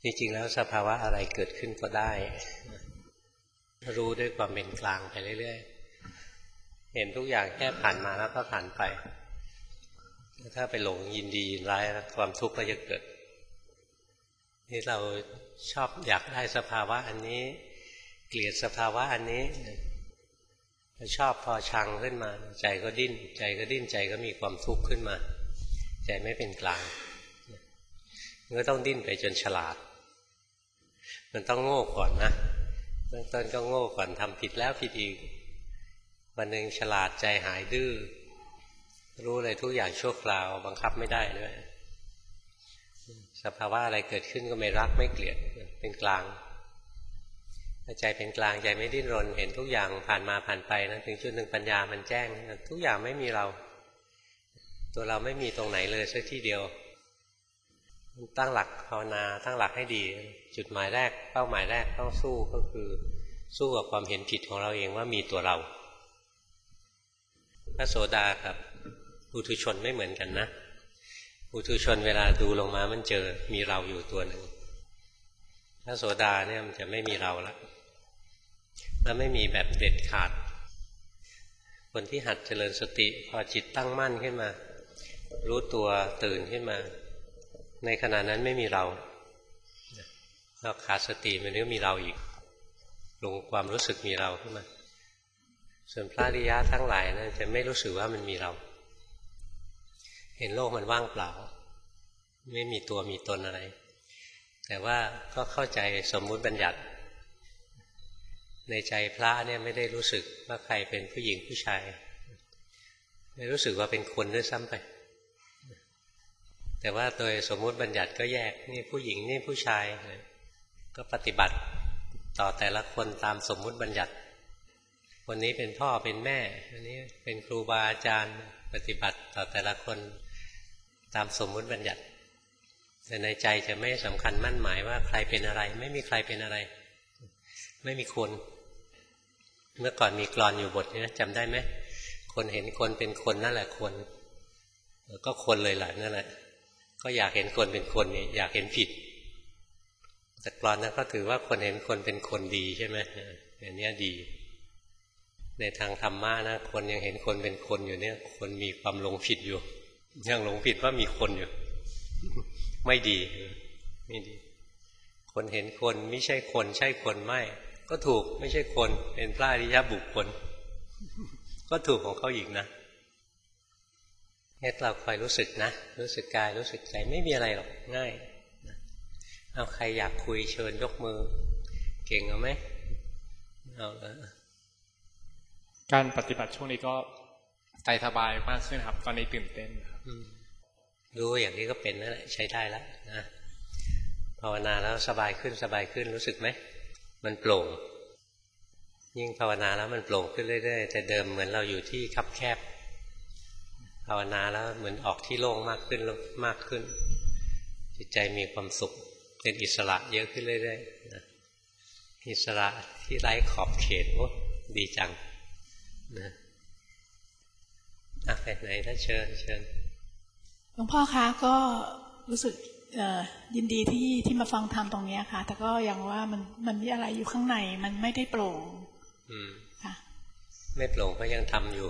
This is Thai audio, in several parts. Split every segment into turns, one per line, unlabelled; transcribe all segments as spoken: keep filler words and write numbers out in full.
จริงๆแล้วสภาวะอะไรเกิดขึ้นก็ได้รู้ด้วยความเป็นกลางไปเรื่อยๆเห็นทุกอย่างแค่ผ่านมาแล้วก็ผ่านไปถ้าไปหลงยินดียินร้ายความทุกข์ก็จะเกิดนี่เราชอบอยากได้สภาวะอันนี้เกลียดสภาวะอันนี้ชอบพอชังขึ้นมาใจก็ดิ้นใจก็ดิ้นใจก็มีความทุกข์ขึ้นมาใจไม่เป็นกลางมันก็ต้องดิ้นไปจนฉลาดมันต้องโง่ก่อนนะเบื้องต้นก็โง่ก่อนทำผิดแล้วผิดอีกวันหนึ่งฉลาดใจหายดื้อรู้เลยทุกอย่างชั่วคราวบังคับไม่ได้ด้วยสภาวะอะไรเกิดขึ้นก็ไม่รักไม่เกลียดเป็นกลางถ้าใจเป็นกลางใจไม่ดิ้นรนเห็นทุกอย่างผ่านมาผ่านไปนะถึงจุดหนึ่งปัญญามันแจ้งทุกอย่างไม่มีเราตัวเราไม่มีตรงไหนเลยสักที่เดียวตั้งหลักภาวนาตั้งหลักให้ดีจุดหมายแรกเป้าหมายแรกต้องสู้ก็คือสู้กับความเห็นผิดของเราเองว่ามีตัวเราพระโสดากับปุถุชนไม่เหมือนกันนะปุถุชนเวลาดูลงมามันเจอมีเราอยู่ตัวหนึ่งพระโสดาเนี่ยมันจะไม่มีเราแล้วแล้วไม่มีแบบเด็ดขาดคนที่หัดเจริญสติพอจิตตั้งมั่นขึ้นมารู้ตัวตื่นขึ้นมาในขณะนั้นไม่มีเราเราขาดสติมันก็มีเราอีกลงความรู้สึกมีเราขึ้นมาส่วนพระอริยะทั้งหลายนะจะไม่รู้สึกว่ามันมีเราเห็นโลกมันว่างเปล่าไม่มีตัวมีตนอะไรแต่ว่าก็เข้าใจสมมุติบัญญัติในใจพระเนี่ยไม่ได้รู้สึกว่าใครเป็นผู้หญิงผู้ชายไม่รู้สึกว่าเป็นคนด้วยซ้ำไปแต่ว่าโดยสมมุติบัญญัติก็แยกนี่ผู้หญิงนี่ผู้ชายก็ปฏิบัติต่อแต่ละคนตามสมมุติบัญญัติคนนี้เป็นพ่อเป็นแม่อันนี้เป็นครูบาอาจารย์ปฏิบัติต่อแต่ละคนตามสมมุติบัญญัติแต่ในใจจะไม่สำคัญมั่นหมายว่าใครเป็นอะไรไม่มีใครเป็นอะไรไม่มีคนเมื่อก่อนมีกลอนอยู่บทนี้จำได้ไหมคนเห็นคนเป็นคนนั่นแหละคนก็คนเลยแหละนั่นแหละก็อยากเห็นคนเป็นคนนี่อยากเห็นผิดแต่กลอนนั้นก็ถือว่าคนเห็นคนเป็นคนดีใช่ไหมอย่างนี้ดีในทางธรรมะนะคนยังเห็นคนเป็นคนอยู่เนี่ยคนมีความหลงผิดอยู่ยังหลงผิดว่ามีคนอยู่ไม่ดีไม่ดีคนเห็นคนไม่ใช่คนใช่คนไม่ก็ถูกไม่ใช่คนเป็นพระอริยบุคคลก็ถูกของเขาอีกนะให้เราคอยรู้สึกนะรู้สึกกายรู้สึกใจไม่มีอะไรหรอกง่ายเอาใครอยากคุยเชิญยกมือเก่งเอาไหมเอาละ
การปฏิบัติช่วงนี้ก็ใจสบายมากขึ้นครับตอนนี้ตื่นเต้นครับ
รู้อย่างนี้ก็เป็นนั่นแหละใช้ได้แล้วนะภาวนาแล้วสบายขึ้นสบายขึ้นรู้สึกไหมมันโปร่งยิ่งภาวนาแล้วมันโปร่งขึ้นเรื่อยๆแต่เดิมเหมือนเราอยู่ที่คับแคบภาวนาแล้วเหมือนออกที่โล่งมากขึ้นมากขึ้นจิตใจมีความสุขเป็นอิสระเยอะขึ้นเรื่อยๆนะอิสระที่ไร้ขอบเขตโอ้ดีจังนะอ่ะไปไหนถ้าเชิญเชิญ
หลวงพ่อคะก็รู้สึกยินดีที่ที่มาฟังธรรมตรงนี้ค่ะแต่ก็อย่างว่ามันมันมีอะไรอยู่ข้างในมันไม่ได้โปร่ง
อืมค่ะไม่โปร่งก็ยังทำอยู่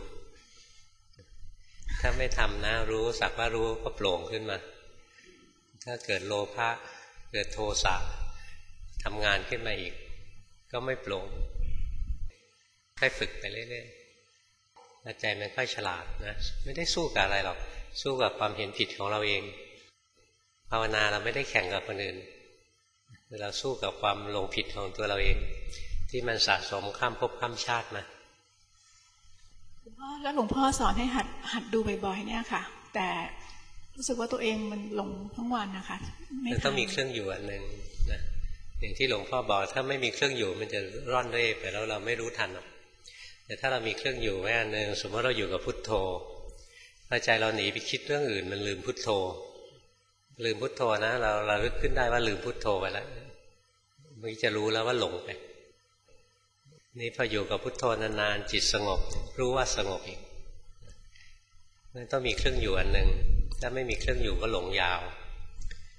ถ้าไม่ทำนะรู้สักว่ารู้ก็โปร่งขึ้นมาถ้าเกิดโลภะเกิดโทสะทำงานขึ้นมาอีกก็ไม่โปร่งค่อยฝึกไปเรื่อยๆใจมันค่อยฉลาดนะไม่ได้สู้กับอะไรหรอกสู้กับความเห็นผิดของเราเองภาวนาเราไม่ได้แข่งกับคนอื่นเราสู้กับความหลงผิดของตัวเราเองที่มันสะสมข้ามภพข้ามชาติมา
หลวงพ่อแล้วหลวงพ่อสอนให้หัดหัดดูบ่อยๆเนี่ยค่ะแต่รู้สึกว่าตัวเองมันหลงทั้งวันนะคะ
มันต้องมีเครื่องอยู่อันหนึ่งนะอย่างที่หลวงพ่อบอกถ้าไม่มีเครื่องอยู่มันจะร่อนเร่ไปแล้วเราไม่รู้ทันหรอกแต่ถ้าเรามีเครื่องอยู่ไว้อันหนึ่งสมมติเราอยู่กับพุทโธพอใจเราหนีไปคิดเรื่องอื่นมันลืมพุทโธลืมพุทโธนะเราเราลึกขึ้นได้ว่าลืมพุทโธไปแล้วมันจะรู้แล้วว่าหลงไปนี่พออยู่กับพุทโธนานๆจิตสงบรู้ว่าสงบอีกมันต้องมีเครื่องอยู่อันหนึ่งถ้าไม่มีเครื่องอยู่ก็หลงยาว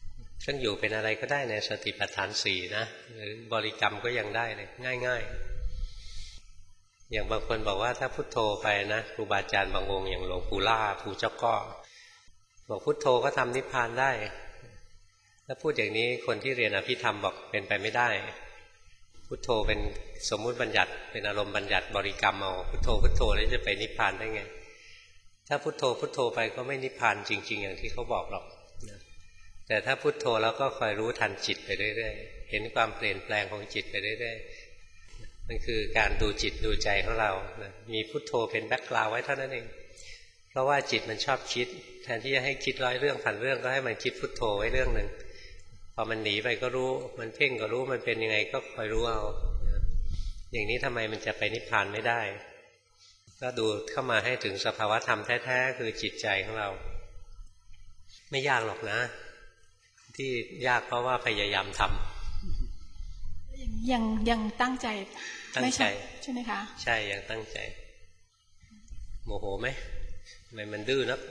เครื่องอยู่เป็นอะไรก็ได้ในสติปัฏฐานสี่นะหรือบริกรรมก็ยังได้เลยง่ายๆอย่างบางคนบอกว่าถ้าพุทโธไปนะครูบาอาจารย์บางองค์อย่างหลวงปู่ล่าปู่เจ้าก้อบอกพุทโธก็ทำนิพพานได้ถ้าพูดอย่างนี้คนที่เรียนอภิธรรมบอกเป็นไปไม่ได้พุทโธเป็นสมมุติบัญญัติเป็นอารมณ์บัญญัติบริกรรมเอาพุทโธพุทโธแล้วจะไปนิพพานได้ไงถ้าพุทโธพุทโธไปก็ไม่นิพพานจริงๆอย่างที่เขาบอกหรอกแต่ถ้าพุทโธแล้วก็คอยรู้ทันจิตไปเรื่อยๆเห็นความเปลี่ยนแปลงของจิตไปเรื่อยๆมันคือการดูจิตดูใจของเรามีพุทโธเป็นแบ็คกราวด์ไว้เท่านั้นเองเพราะว่าจิตมันชอบคิดแทนที่จะให้คิดร้อยเรื่องพันเรื่องก็ให้มันคิดพุทโธไว้เรื่องหนึ่งพอมันหนีไปก็รู้มันเพ่งก็รู้มันเป็นยังไงก็คอยรู้เอาอย่างนี้ทำไมมันจะไปนิพพานไม่ได้ก็ดูเข้ามาให้ถึงสภาวะธรรมแท้ๆคือจิตใจของเราไม่ยากหรอกนะที่ยากเพราะว่าพยายามท
ำยังยังตั้งใจ
ตั้งใจ
ใช่ไหมคะ
ใช่ยังตั้งใจโมโหไหมทำไมมันดื้อนัก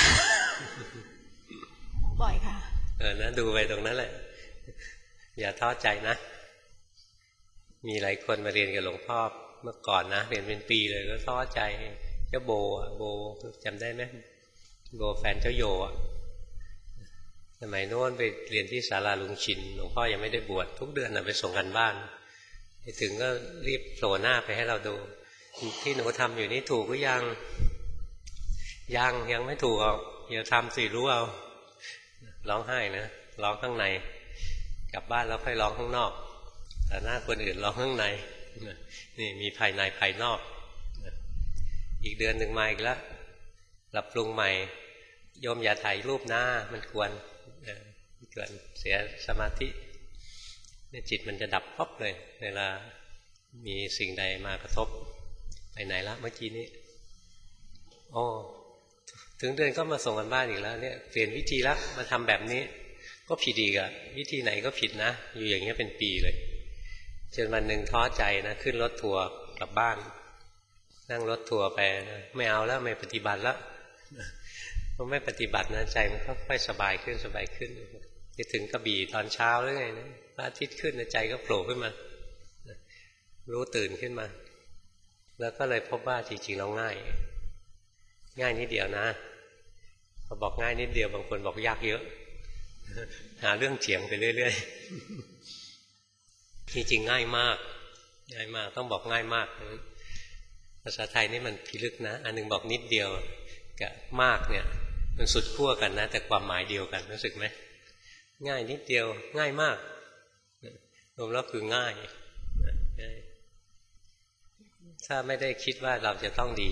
บ่อยค่ะ
เออนะดูไปตรงนั้นแหละอย่าท้อใจนะมีหลายคนมาเรียนกับหลวงพ่อเมื่อก่อนนะเรียนเป็นปีเลยก็ท้อใจเจ้าโบโบจำได้ไหมโบแฟนเจ้าโยสมัยโน้นไปเรียนที่ศาลาลุงชินหลวงพ่อยังไม่ได้บวชทุกเดือนนะไปส่งกันบ้านไปถึงก็รีบโผล่หน้าไปให้เราดูที่หนูทำอยู่นี่ถูกหรือยังยังยังไม่ถูกเอาอย่าทำสิรู้เอาร้องไห้นะร้องข้างในกลับบ้านแล้วค่อยร้องข้างนอกแต่หน้าคนอื่นร้องข้างในนี่มีภายในภายนอกอีกเดือนหนึ่งมาอีกแล้วปรับปรุงใหม่โยมอย่าถ่ายรูปหน้ามันกวนเกิดเสียสมาธิเนี่ยจิตมันจะดับป๊บเลยเวลามีสิ่งใดมากระทบไปไหนละเมื่อกี้นี้โอ้ถึงเดือนก็มาส่งกันบ้านอีกแล้วเนี่ยเปลี่ยนวิธีละมาทำแบบนี้ก็ผิดอีกอะวิธีไหนก็ผิดนะอยู่อย่างเงี้ยเป็นปีเลยจนวันหนึ่งท้อใจนะขึ้นรถทัวร์กลับบ้านนั่งรถทัวร์ไปนะไม่เอาแล้วไม่ปฏิบัติแล้วพอไม่ปฏิบัตินะใจมันก็ค่อยสบายขึ้นสบายขึ้นจะถึงกระบี่ตอนเช้าหรือไงนะพระอาทิตย์ขึ้นใจก็โผล่ขึ้นมารู้ตื่นขึ้นมาแล้วก็เลยพบว่าจริงๆเราง่ายง่ายนิดเดียวนะพอบอกง่ายนิดเดียวบางคนบอกยากเยอะหาเรื่องเถียงไปเรื่อยๆจริงๆง่ายมากง่ายมากต้องบอกง่ายมากภาษาไทยนี่มันพิลึกนะอันนึงบอกนิดเดียวกับมากเนี่ยมันสุดขั้วกันนะแต่ความหมายเดียวกันรู้สึกไหมง่ายนิดเดียวง่ายมากรวมแล้วคือง่ายถ้าไม่ได้คิดว่าเราจะต้องดี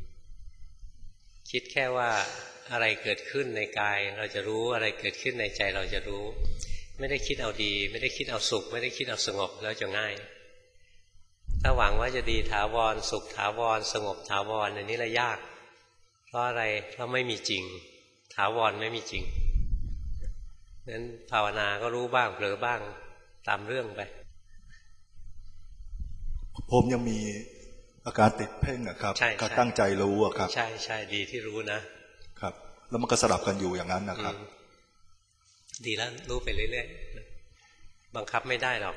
คิดแค่ว่าอะไรเกิดขึ้นในกายเราจะรู้อะไรเกิดขึ้นในใจเราจะรู้ไม่ได้คิดเอาดีไม่ได้คิดเอาสุขไม่ได้คิดเอาสงบแล้วจะง่ายถ้าหวังว่าจะดีถาวรสุขถาวรสงบถาวรอันนี้ละยากเพราะอะไรเพราะไม่มีจริงถาวรไม่มีจริงนั้นภาวนาก็รู้บ้างเผลอบ้างตามเรื่องไป
ผมยังมีอาการติดเพ่งอะครับก็ตั้งใจรู้อะครับ
ใช่ใช่ดีที่รู้นะครับ
แล้วมันก็สลับกันอยู่อย่างนั้นนะครับ
ดีแล้วรู้ไปเรื่อยๆบังคับไม่ได้หรอก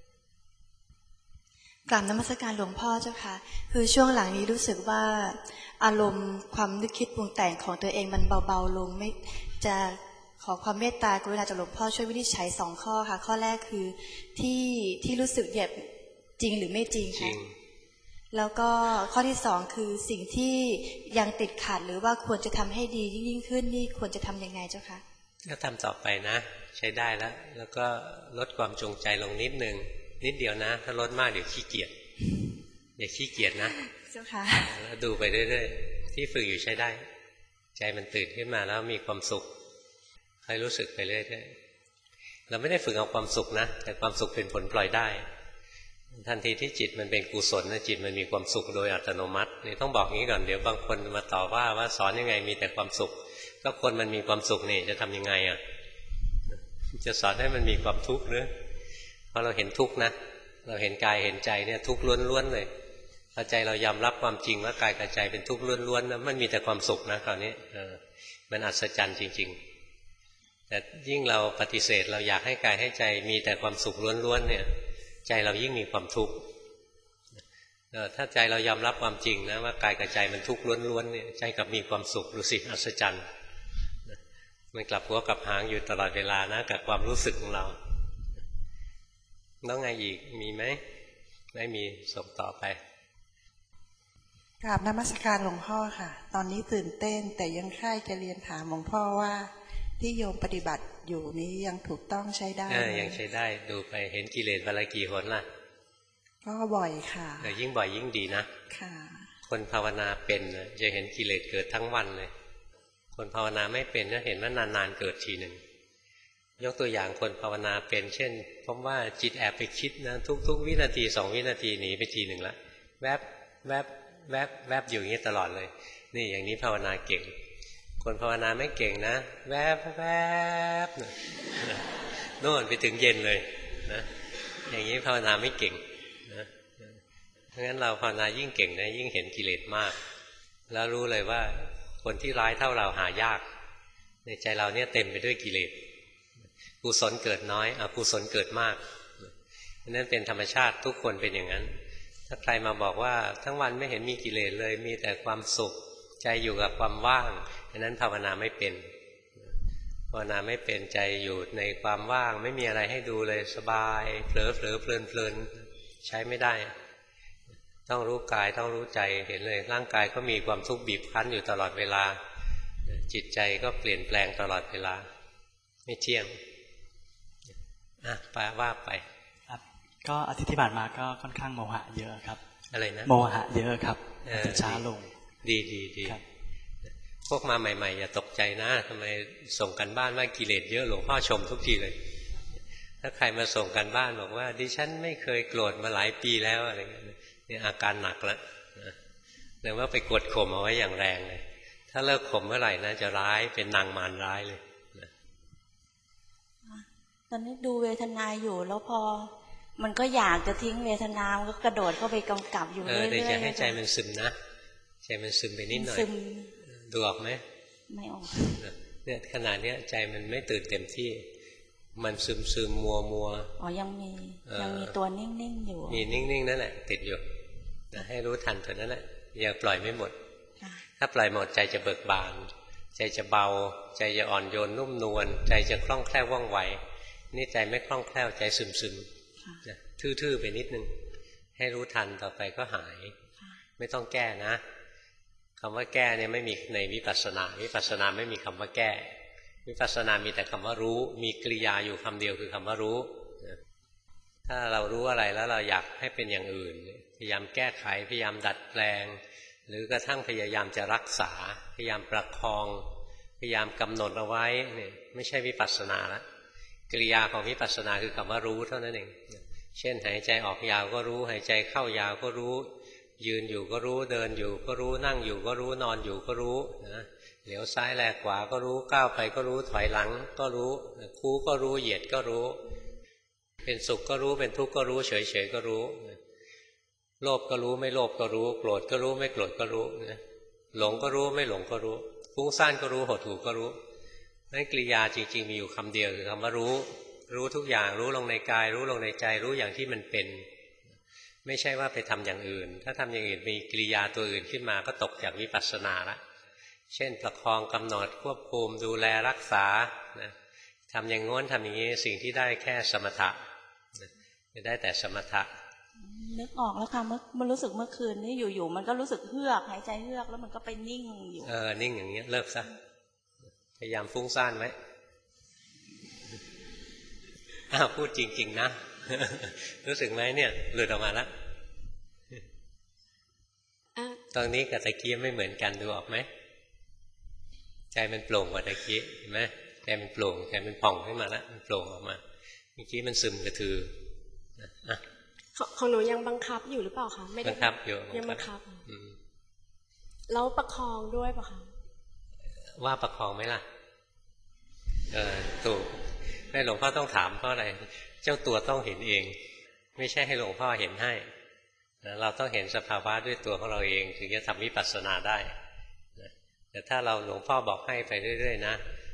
กราบนมัสการหลวงพ่อเจ้าค่ะคือช่วงหลังนี้รู้สึกว่าอารมณ์ความนึกคิดปรุงแต่งของตัวเองมันเบาๆลงไม่จะขอความเมตตากรุณาจากหลวงพ่อช่วยวินิจฉัยสองข้อค่ะข้อแรกคือที่ที่รู้สึกแบบจริงหรือไม่จริงค่ะแล้วก็ข้อที่สองคือสิ่งที่ยังติดขัดหรือว่าควรจะทำให้ดียิ่งขึ้นนี่ควรจะทำยังไงเจ้าคะ
ก็ทำต่อไปนะใช้ได้แล้วแล้วก็ลดความจงใจลงนิดนึงนิดเดียวนะถ้าลดมากเดี๋ยวขี้เกียจอย่าขี้เกียจนะ
เจ้าค่ะ
แล้วดูไปเรื่อยๆที่ฝึกอยู่ใช้ได้ใจมันตื่นขึ้นมาแล้วมีความสุขให้รู้สึกไปเรื่อยๆเราไม่ได้ฝึกเอาความสุขนะแต่ความสุขเป็นผลปล่อยได้ทันทีที่จิตมันเป็นกุศลนะจิตมันมีความสุขโดยอัตโนมัตินี่ต้องบอกงี้ก่อนเดี๋ยวบางคนมาต่อว่าว่าสอนยังไงมีแต่ความสุขก็คนมันมีความสุขนี่จะทำยังไงอ่ะจะสอนให้มันมีความทุกข์หรือเพราะเราเห็นทุกข์นะเราเห็นกายเห็นใจเนี่ยทุกข์ล้วนๆเลยพอใจเรายอมรับความจริงว่ากายกับใจเป็นทุกข์ล้วนๆนะมันมีแต่ความสุขนะคราวนี้เออมันอัศจรรย์จริงแต่ยิ่งเราปฏิเสธเราอยากให้กายให้ใจมีแต่ความสุขล้วนๆเนี่ยใจเรายิ่งมีความทุกข์ถ้าใจเรายอมรับความจริงนะว่ากายกับใจมันทุกข์ล้วนๆเนี่ยใจกลับมีความสุขดูสิอัศจรรย์มันกลับหัวกลับหางอยู่ตลอดเวลานะกับความรู้สึกของเราแล้วไงอีกมีไหมไม่มีส่งต่อไป
กราบนมัสการหลวงพ่อค่ะตอนนี้ตื่นเต้นแต่ยังใคร่จะเรียนถามหลวงพ่อว่าที่โยมปฏิบัติอยู่นี้ยังถูกต้องใช้ได้
ยังใช้ได้ดูไปเห็นกิเลสวันละกี่หนล่ะ
ก็บ่อยค่ะ
แต่ยิ่งบ่อยยิ่งดีนะ
ค่ะ
คนภาวนาเป็นจะเห็นกิเลสเกิดทั้งวันเลยคนภาวนาไม่เป็นก็เห็นว่านานๆเกิดทีหนึ่งยกตัวอย่างคนภาวนาเป็นเช่นพบว่าจิตแอบไปคิดนะทุกๆวินาทีสองวินาทีหนีไปทีหนึ่งละแวบแวบแวบแวบอยู่อย่างนี้ตลอดเลยนี่อย่างนี้ภาวนาเก่งคนภาวนาไม่เก่งนะแวบแวบโน่นไปถึงเย็นเลยนะอย่างนี้ภาวนาไม่เก่งนะเพราะงั้นเราภาวนายิ่งเก่งนะยิ่งเห็นกิเลสมากแล้วรู้เลยว่าคนที่ร้ายเท่าเราหายากในใจเราเนี่ยเต็มไปด้วยกิเลสกุศลเกิดน้อยอกุศลเกิดมากนั่นเป็นธรรมชาติทุกคนเป็นอย่างนั้นถ้าใครมาบอกว่าทั้งวันไม่เห็นมีกิเลสเลยมีแต่ความสุขใจอยู่กับความว่างนั้นภาวนาไม่เป็นภาวนาไม่เป็นใจอยู่ในความว่างไม่มีอะไรให้ดูเลยสบายเผลอเผลอเพลินเพลินใช้ไม่ได้ต้องรู้กายต้องรู้ใจเห็นเลยร่างกายก็มีความทุกข์บีบคั้นอยู่ตลอดเวลาจิตใจก็เปลี่ยนแปลงตลอดเวลาไม่เที่ยงอ่ะแปลว่าไป
ครับก็อาทิตย์ที่ผ่านมาก็ค่อนข้างโมหะเยอะครับ
อะไรนะ
โมหะเยอะครับจะช้าลง
ดีดีดีพวกมาใหม่ๆอย่าตกใจนะทำไมส่งกันบ้านว่ากิเลสเยอะหลวงพ่อชมทุกทีเลยถ้าใครมาส่งกันบ้านบอกว่าดิฉันไม่เคยโกรธมาหลายปีแล้วอะไรเงี้ยนี่อาการหนักแล้วแปลว่าไปกดข่มเอาไว้อย่างแรงเลยถ้าเลิกข่มเมื่อไหร่นะจะร้ายเป็นนางมารร้ายเลย
ตอนนี้ดูเวทนาอยู่แล้วพอมันก็อยากจะทิ้งเวทนามันก็กระโดดเข้าไปกำกับอยู่เรื่อยๆ
แต่จะให้ใจมันซึมนะใจมันซึมไปนิดหน่อยดูออกไหม
ไม่ออก
เนี่ยขนาดเนี้ยใจมันไม่ตื่นเต็มที่มันซึมซึมมัวมัว
อ๋อยังมียังมีตัวนิ่งๆอยู่
มีนิ่งๆนั่นแหละติดอยู่ให้รู้ทันตัวนั้นแหละอย่าปล่อยไม่หมดถ้าปล่อยหมดใจจะเบิกบานใจจะเบาใจจะอ่อนโยนนุ่มนวลใจจะคล่องแคล่วว่องไวนี่ใจไม่คล่องแคล่วใจซึมซึมทื่อๆไปนิดนึงให้รู้ทันต่อไปก็หายไม่ต้องแก้นะคำว่าแก้เนี่ยไม่มีในวิปัสสนาวิปัสสนาไม่มีคำว่าแก้วิปัสสนามีแต่คำว่ารู้มีกริยาอยู่คำเดียวคือคำว่ารู้ถ้าเรารู้อะไรแล้วเราอยากให้เป็นอย่างอื่นพยายามแก้ไขพยายามดัดแปลงหรือกระทั่งพยายามจะรักษาพยายามประคองพยายามกำหนดเอาไว้เนี่ยไม่ใช่วิปัสสนาละกริยาของวิปัสสนาคือคำว่ารู้เท่านั้นเองเช่นหายใจออกยาวก็รู้หายใจเข้ายาวก็รู้ยืนอยู่ก็รู้เดินอยู่ก็รู้นั่งอยู่ก็รู้นอนอยู่ก็รู้นะเหลียวซ้ายแลขวาก็รู้ก้าวไปก็รู้ถอยหลังก็รู้คู่ก็รู้เหยียดก็รู้เป็นสุขก็รู้เป็นทุกข์ก็รู้เฉยๆก็รู้โลภก็รู้ไม่โลภก็รู้โกรธก็รู้ไม่โกรธก็รู้หลงก็รู้ไม่หลงก็รู้ฟุ้งซ่านก็รู้หดหู่ก็รู้นั่นกริยาจริงๆมีอยู่คำเดียวคือคำว่ารู้รู้ทุกอย่างรู้ลงในกายรู้ลงในใจรู้อย่างที่มันเป็นไม่ใช่ว่าไปทำอย่างอื่นถ้าทำอย่างอื่นมีกริยาตัวอื่นขึ้นมาก็ตกจากวิปัสสนาละเช่นประคองกำหนดควบคุมดูแลรักษานะทำอย่างง้นทำอย่างนี้สิ่งที่ได้แค่สมถะไม่ได้แต่สมถะ
นึกออกแล้วค่ะเมื่อมันรู้สึกเมื่อคืนนี้อยู่ๆมันก็รู้สึกเฮือกหายใจเฮือกแล้วมันก็ไปนิ่งอยู่
เออนิ่งอย่างเงี้ยเลิกซะพยายามฟุ้งซ่านไว้อ้าวพูดจริงๆนะรู้สึกไหมเนี่ยหลุดออกมาแล้วตอนนี้กับตะกี้ไม่เหมือนกันดูออกไหมใจมันโปร่งกว่าตะกี้เห็นไหมใจมันโปร่งใจมันผ่องขึ้นมาแล้วมันโปร่งออกมาเมื่อกี้มันซึมกระทืออ่ะ
ของหนูยังบังคับอยู่หรือเปล่าคะไม่ได้
บังคับอยู่
ยังบังคับแล้วประคองด้วยป่ะคะ
ว่าประคองไหมล่ะเออถูกแม่หลวงพ่อต้องถามเพราะอะไรเจ้าตัวต้องเห็นเองไม่ใช่ให้หลวงพ่อเห็นให้เราต้องเห็นสภาวะด้วยตัวของเราเองถึงจะทำวิปัสสนาได้แต่ถ้าเราหลวงพ่อบอกให้ไปเรื่อยๆนะ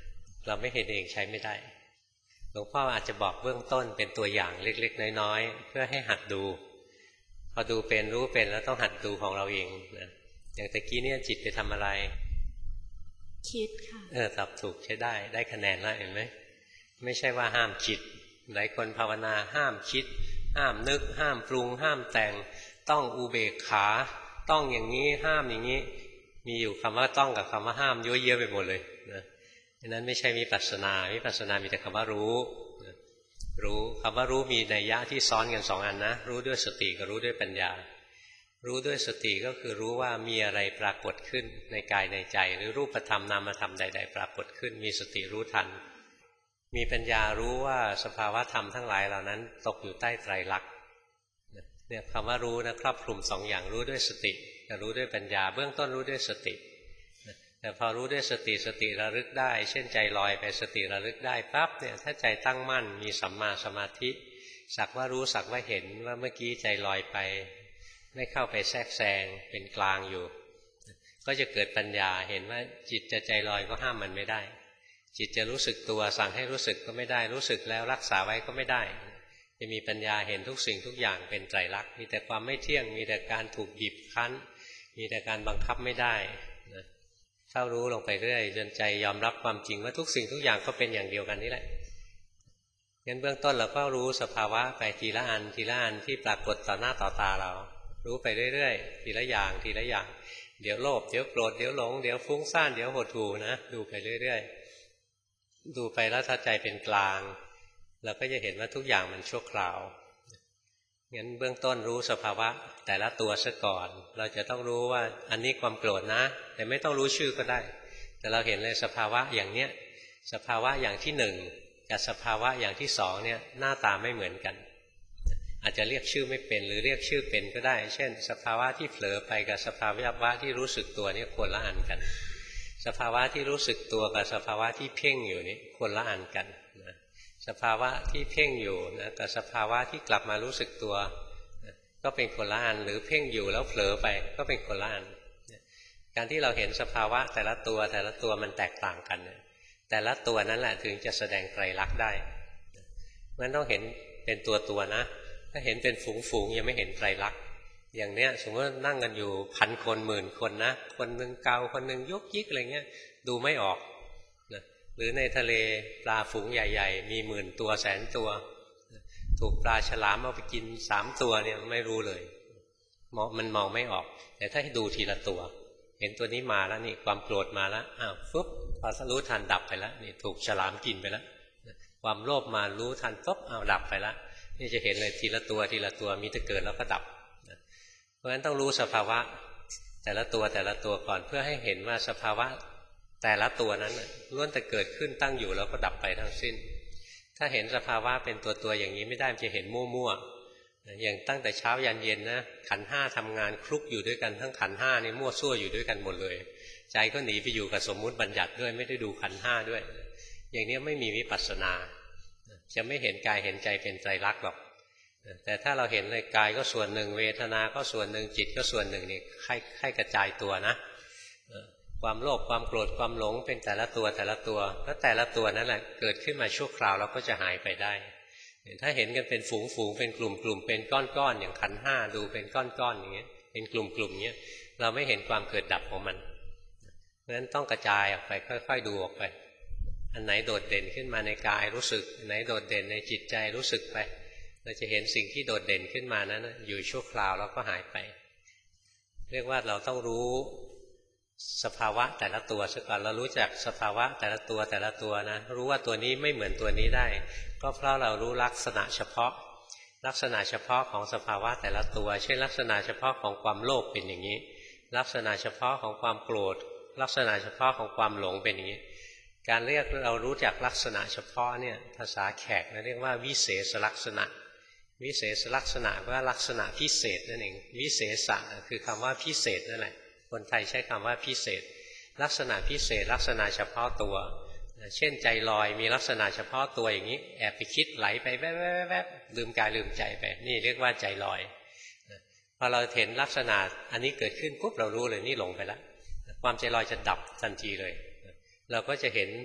เราไม่เห็นเองใช้ไม่ได้หลวงพ่ออาจจะบอกเบื้องต้นเป็นตัวอย่างเล็กๆน้อยๆเพื่อให้หัดดูพอดูเป็นรู้เป็นแล้วต้องหัดดูของเราเองนะอย่างตะกี้เนี่ยจิตไปทำอะไร
คิดค่ะ
เออตอบถูกใช้ได้ได้คะแนนแล้วเห็นไหมไม่ใช่ว่าห้ามคิดหลายคนภาวนาห้ามคิดห้ามนึกห้ามปรุงห้ามแต่งต้องอุเบกขาต้องอย่างนี้ห้ามอย่างนี้มีอยู่คำว่าต้องกับคำว่าห้ามเยอะแยะไปหมดเลยนะดังนั้นไม่ใช่วิปัสสนาวิปัสสนามีแต่คำว่ารู้รู้คำว่ารู้มีนัยยะที่ซ้อนกันสองอันนะรู้ด้วยสติกับรู้ด้วยปัญญารู้ด้วยสติก็คือรู้ว่ามีอะไรปรากฏขึ้นในกายในใจหรือรูปธรรมนามธรรมใดๆปรากฏขึ้นมีสติรู้ทันมีปัญญารู้ว่าสภาวะธรรมทั้งหลายเหล่านั้นตกอยู่ใต้ไตรลักษณ์เนี่ยคำว่ารู้นะครอบคลุมสองอย่างรู้ด้วยสติกับรู้ด้วยปัญญาเบื้องต้นรู้ด้วยสติแต่พอรู้ด้วยสติสติระลึกได้เช่นใจลอยไปสติระลึกได้ปั๊บเนี่ยถ้าใจตั้งมั่นมีสัมมาสมาธิสักว่ารู้สักว่าเห็นว่าเมื่อกี้ใจลอยไปไม่เข้าไปแทรกแซงเป็นกลางอยู่ก็จะเกิดปัญญาเห็นว่าจิตจะใจลอยก็ห้ามมันไม่ได้จิตจะรู้สึกตัวสั่งให้รู้สึกก็ไม่ได้รู้สึกแล้วรักษาไว้ก็ไม่ได้จะมีปัญญาเห็นทุกสิ่งทุกอย่างเป็นไตรลักษณ์มีแต่ความไม่เที่ยงมีแต่การถูกบีบคั้นมีแต่การบังคับไม่ได้นะเข้ารู้ลงไปเรื่อยจนใจยอมรับความจริงว่าทุกสิ่งทุกอย่างก็เป็นอย่างเดียวกันนี่แหละงั้นเบื้องต้นเราก็รู้สภาวะไปทีละอันทีละอันที่ปรากฏต่อหน้าต่อตาเรารู้ไปเรื่อยๆทีละอย่างทีละอย่างเดี๋ยวโลภเดี๋ยวโกรธเดี๋ยวหลงเดี๋ยวฟุ้งซ่านเดี๋ยวหดหู่นะดูไปเรื่อยๆดูไปแล้วถ้าใจเป็นกลางเราก็จะเห็นว่าทุกอย่างมันชั่วคราวงั้นเบื้องต้นรู้สภาวะแต่ละตัวซะก่อนเราจะต้องรู้ว่าอันนี้ความโกรธนะแต่ไม่ต้องรู้ชื่อก็ได้แต่เราเห็นเลยสภาวะอย่างเนี้ยสภาวะอย่างที่หนึ่งกับสภาวะอย่างที่สองเนี่ยหน้าตาไม่เหมือนกันอาจจะเรียกชื่อไม่เป็นหรือเรียกชื่อเป็นก็ได้เช่นสภาวะที่เผลอไปกับสภาวะที่รู้สึกตัวนี่คนละอันกันสภาวะที่รู้สึกตัวกับสภาวะที่เพ่งอยู่นี่คนละอันกันนะสภาวะที่เพ่งอยู่นะกับสภาวะที่กลับมารู้สึกตัวนะก็เป็นคนละอันหรือเพ่งอยู่แล้วเผลอไปก็เป็นคนละอันนะการที่เราเห็นสภาวะแต่ละตัวแต่ละตัวมันแตกต่างกันนะแต่ละตัวนั้นแหละถึงจะแสดงไตรลักษณ์ได้มันต้องเห็นเป็นตัวตัวนะถ้าเห็นเป็นฝูงๆยังไม่เห็นไตรลักษณ์อย่างเนี้ยสมมติว่านั่งกันอยู่พันคนหมื่นคนนะคนหนึ่งเกาคนหนึ่งยกยิกอะไรเงี้ยดูไม่ออกนะหรือในทะเลปลาฝูงใหญ่ๆมีหมื่นตัวแสนตัวถูกปลาฉลามเอาไปกินสามตัวเนี่ยไม่รู้เลยมองมันมองไม่ออกแต่ถ้าให้ดูทีละตัวเห็นตัวนี้มาแล้วนี่ความโกรธมาแล้วอ้าวฟึ๊บพอรู้ทันดับไปแล้วนี่ถูกฉลามกินไปแล้วความโลภมารู้ทันปุ๊บอ้าวดับไปแล้วนี่จะเห็นเลยทีละตัวทีละตัวมีแต่เกิดแล้วก็ดับเพราะฉะนั้นต้องรู้สภาวะแต่ละตัวแต่ละตัวก่อนเพื่อให้เห็นว่าสภาวะแต่ละตัวนั้นล้วนแต่เกิดขึ้นตั้งอยู่แล้วก็ดับไปทั้งสิ้นถ้าเห็นสภาวะเป็นตัวตัวอย่างนี้ไม่ได้มันจะเห็นมั่วๆอย่างตั้งแต่เช้ายันเย็นนะขันธ์ห้าทำงานคลุกอยู่ด้วยกันทั้งขันธ์ห้านี่มั่วซั่วอยู่ด้วยกันหมดเลยใจก็หนีไปอยู่กับสมมุติบัญญัติด้วยไม่ได้ดูขันธ์ห้าด้วยอย่างนี้ไม่มีวิปัสสนาจะไม่เห็นกายเห็นใจเป็นไตรลักษณ์หรอกแต่ถ้าเราเห็นเลยกายก็ส่วนหนึ่งเวทนาก็ส่วนหนึ่งจิตก็ส่วนหนึ่งนี่ค่อยค่อยกระจายตัวนะความโลภความโกรธความหลงเป็นแต่ละตัวแต่ละตัวแล้วแต่ละตัวนั่นแหละเกิดขึ้นมาชั่วคราวแล้วก็จะหายไปได้ถ้าเห็นกันเป็นฝูงฝูงเป็นกลุ่มกลุ่มเป็นก้อนก้อนอย่างขันธ์ห้าดูเป็นก้อนก้อนอย่างเงี้ยเป็นกลุ่มกลุ่มเงี้ยเราไม่เห็นความเกิดดับของมันเพราะฉะนั้นต้องกระจายออกไปค่อยๆดูออกไปอันไหนโดดเด่นขึ้นมาในกายรู้สึกอันไหนโดดเด่นในจิตใจรู้สึกไปเราจะเห็นสิ่งที่โดดเด่นขึ้นมานั้นอยู่ชั่วคราวแล้วก็หายไปเรียกว่าเราต้องรู้สภาวะแต่ละตัวซะก่อนเรารู้จักสภาวะแต่ละตัวแต่ละตัวนะรู้ว่าตัวนี้ไม่เหมือนตัวนี้ได้ก็เพราะเรารู้ลักษณะเฉพาะลักษณะเฉพาะของสภาวะแต่ละตัวเช่นลักษณะเฉพาะของความโลภเป็นอย่างนี้ลักษณะเฉพาะของความโกรธลักษณะเฉพาะของความหลงเป็นอย่างนี้การเรียกเรารู้จักลักษณะเฉพาะเนี่ยภาษาแขกเรียกว่าวิเศษลักษณะวิเศษลักษณะว่าลักษณะพิเศษนั่นเองวิเศษะคือคำว่าพิเศษนั่นแหละคนไทยใช้คำว่าพิเศษลักษณะพิเศษลักษณะเฉพาะตัวเช่นใจลอยมีลักษณะเฉพาะตัวอย่างนี้แอบไปคิดไหลไปแวบๆลืมกายลืมใจไปนี่เรียกว่าใจลอยพอเราเห็นลักษณะอันนี้เกิดขึ้นปุ๊บเรารู้เลยนี่หลงไปแล้วความใจลอยจะดับทันทีเลยเราก็จะเห็น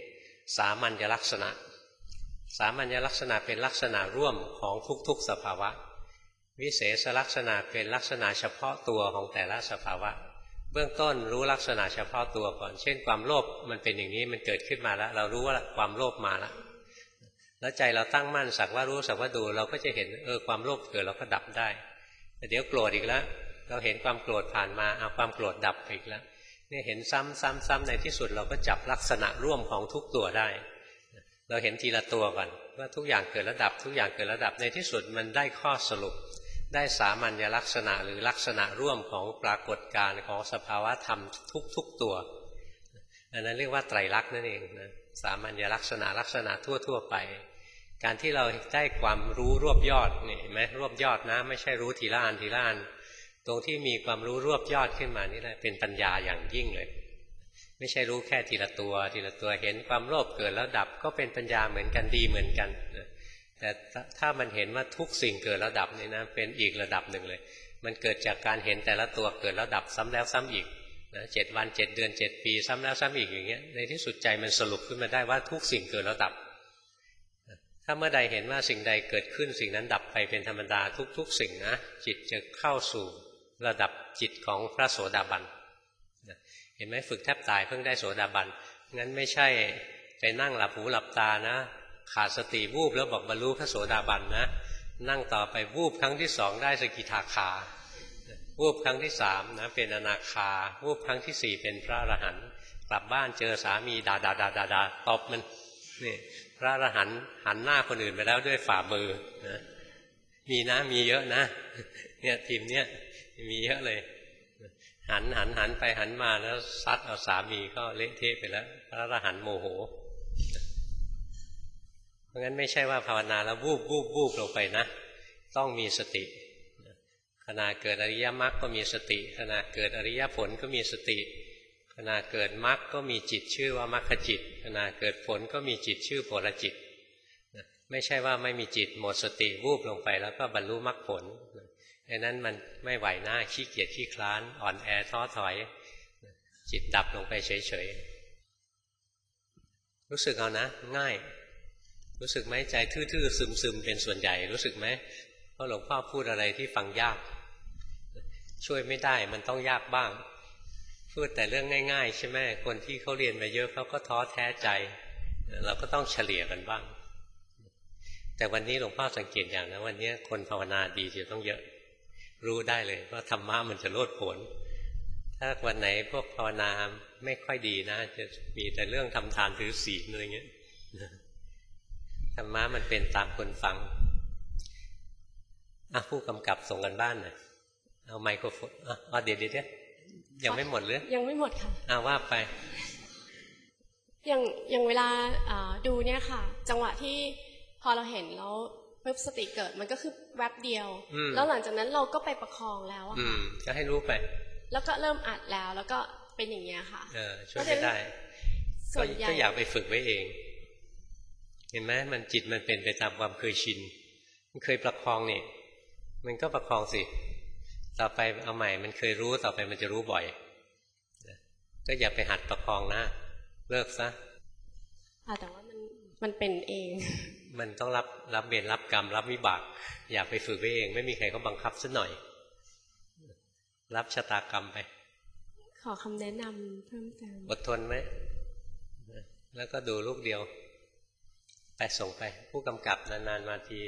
สามัญลักษณะสามัญลักษณะเป็นลักษณะร่วมของทุกๆสภาวะวิเศษลักษณะเป็นลักษณะเฉพาะตัวของแต่ละสภาวะเบื้องต้นรู้ลักษณะเฉพาะตัวก่อนเช่นความโลภมันเป็นอย่างนี้มันเกิดขึ้นมาแล้วเรารู้ว่าความโลภมาแล้วแล้วใจเราตั้งมั่นสักว่ารู้สักว่าดูเราก็จะเห็นเออความโลภเกิดเราก็ดับได้แต่เดี๋ยวโกรธอีกแล้วเราเห็นความโกรธผ่านมาเอาความโกรธดับไปอีกแล้วเนี่ยเห็นซ้ำซ้ำซ้ำในที่สุดเราก็จับลักษณะร่วมของทุกตัวได้เราเห็นทีละตัวก่อนว่าทุกอย่างเกิดระดับทุกอย่างเกิดระดับในที่สุดมันได้ข้อสรุปได้สามัญลักษณะหรือลักษณะร่วมของปรากฏการณ์ของสภาวะธรรมทุกๆตัวอันนั้นเรียกว่าไตรลักษณ์นั่นเองนะสามัญลักษณะลักษณะทั่วๆไปการที่เราได้ความรู้รวบยอดนี่เห็นไหมรวบยอดนะไม่ใช่รู้ทีละอันทีละอันตรงที่มีความรู้รวบยอดขึ้นมานี่แหละเป็นปัญญาอย่างยิ่งเลยไม่ใช่รู้แค่ทีละตัวทีละตัวเห็นความโลภเกิดแล้วดับก็เป็นปัญญาเหมือนกันดีเหมือนกันแต่ถ้ามันเห็นว่าทุกสิ่งเกิดแล้วดับนี่นะเป็นอีกระดับหนึ่งเลยมันเกิดจากการเห็นแต่ละตัวเกิดแล้วดับซ้ำแล้วซ้ำอีกนะเจ็ดวันเจ็ดเดือนเจ็ดปีซ้ำแล้วซ้ำอีกอย่างเงี้ยในที่สุดใจมันสรุปขึ้นมาได้ว่าทุกสิ่งเกิดแล้วดับถ้าเมื่อใดเห็นว่าสิ่งใดเกิดขึ้นสิ่งนั้นดับไปเป็นธรรมดาทุกๆสิ่งนะจิตจะเข้าสู่ระดับจิตของพระโสดาบันเห็นไหมฝึกแทบตายเพิ่งได้โสดาบันงั้นไม่ใช่ไปนั่งหลับหูหลับตานะขาดสติวูบแล้วบอกบรรลุพระโสดาบันนะนั่งต่อไปวูบครั้งที่สองได้สกิทาคาวูบครั้งที่สามนะเป็นอนาคาวูบครั้งที่สี่เป็นพระอรหันต์กลับบ้านเจอสามีด่าด่าด่าด่าด่าตบมันนี่พระอรหันต์หันหน้าคนอื่นไปแล้วด้วยฝ่ามือนะมีนะมีเยอะนะเนี่ยทีมเนี้ยมีเยอะเลยหันหันหันไปหันมาแล้วซัดเอาสามีก็เละเทะไปแล้วพระอรหันต์โมโหเพราะงั้นไม่ใช่ว่าภาวนาแล้ววูบวูบวูบลงไปนะต้องมีสติขณะเกิดอริยมรรคก็มีสติขณะเกิดอริยผลก็มีสติขณะเกิดมรรคก็มีจิตชื่อว่ามรรคจิตขณะเกิดผลก็มีจิตชื่อผลจิตไม่ใช่ว่าไม่มีจิตหมดสติวูบลงไปแล้วก็บรรลุมรรคผลไอ้นั้นมันไม่ไหวหน้าขี้เกียจขี้คลานอ่อนแอท้อถอยจิตดับลงไปเฉยๆรู้สึกเอานะง่ายรู้สึกไหมใจทื่อๆซึมๆเป็นส่วนใหญ่รู้สึกไหมเพราะหลวงพ่อพูดอะไรที่ฟังยากช่วยไม่ได้มันต้องยากบ้างพูดแต่เรื่องง่ายๆใช่ไหมคนที่เขาเรียนมาเยอะเขาก็ท้อแท้ใจเราก็ต้องเฉลี่ยกันบ้างแต่วันนี้หลวงพ่อสังเกตอย่างนะวันนี้คนภาวนาดีจะต้องเยอะรู้ได้เลยว่าธรรมะมันจะโลดโผนถ้าวันไหนพวกภาวนาไม่ค่อยดีนะจะมีแต่เรื่องทำทานถือศีลอะไรเงี้ยธรรมะมันเป็นตามคนฟังอ่ะผู้กำกับส่งกันบ้านหน่อยเอาไมโครโฟนอ่ะเดี๋ยวเดี๋ยวยังไม่หมดหรือ
ยังไม่หมดค่ะ
อ่ะว่าไป
อย่างอย่างเวลาดูเนี่ยค่ะจังหวะที่พอเราเห็นแล้วปุ๊บสติเกิดมันก็คือแวบเดียวแล้วหลังจากนั้นเราก็ไปประคองแล้วอะค่ะ
ก็ให้รู้ไป
แล้วก็เริ่มอัดแล้วแล้วก็เป็นอย่างเงี้ยค่ะ
เออช่วยไม่ได้ก็อยากไปฝึกไว้เองเห็นไหมมันจิตมันเป็นไปตามความเคยชินมันเคยประคองนี่มันก็ประคองสิต่อไปเอาใหม่มันเคยรู้ต่อไปมันจะรู้บ่อยก็อย่าไปหัดประคองนะเลิกซะ
แต่ว่ามันมันเป็นเอง
มันต้องรับรับเวรรับกรรมรับวิบากอย่าไปฝึกไว้เองไม่มีใครเขาบังคับซะหน่อยรับชะตากรรมไป
ขอคำแนะนำเพิ่มเติม
อดทนไหมแล้วก็ดูลูกเดียวไปส่งไปผู้กำกับนานๆมาที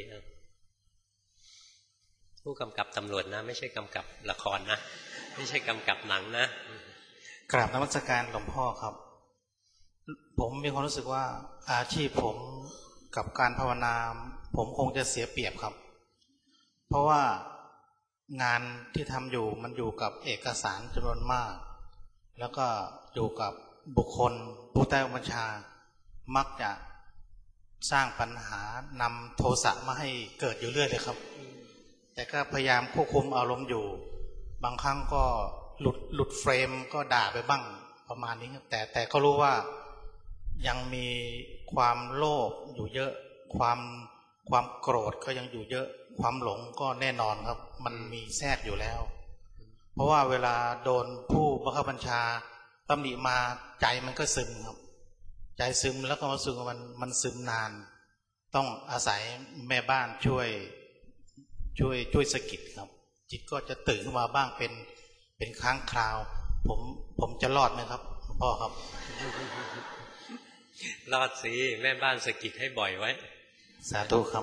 ผู้กำกับตำรวจนะไม่ใช่กำกับละครนะไม่ใช่กำกับหนังนะ
กราบนมัสการหลวงพ่อครับผมมีความรู้สึกว่าอาชีพผมกับการภาวนาผมคงจะเสียเปรียบครับเพราะว่างานที่ทำอยู่มันอยู่กับเอกสารจำนวนมากแล้วก็อยู่กับบุคคลผู้ใต้บัญชามักจะสร้างปัญหานำโทสะมาให้เกิดอยู่เรื่อยเลยครับแต่ก็พยายามควบคุมอารมณ์อยู่บางครั้งก็หลุดหลุดเฟรมก็ด่าไปบ้างประมาณนี้แต่แต่ก็รู้ว่ายังมีความโลภอยู่เยอะความความโกรธก็ยังอยู่เยอะความหลงก็แน่นอนครับมันมีแทรกอยู่แล้วเพราะว่าเวลาโดนผู้บังคับบัญชาตำหนิมาใจมันก็ซึมครับใจซึมแล้วก็รู้สึกว่ามันมันซึมนานต้องอาศัยแม่บ้านช่วยช่วยช่วยสะกิดครับจิตก็จะตื่นขึ้นมาบ้างเป็นเป็นครั้งคราวผมผมจะรอดไหมครับพ่อครับ
รอดสิแม่บ้านสะกิดให้บ่อยไว้
สาธุครับ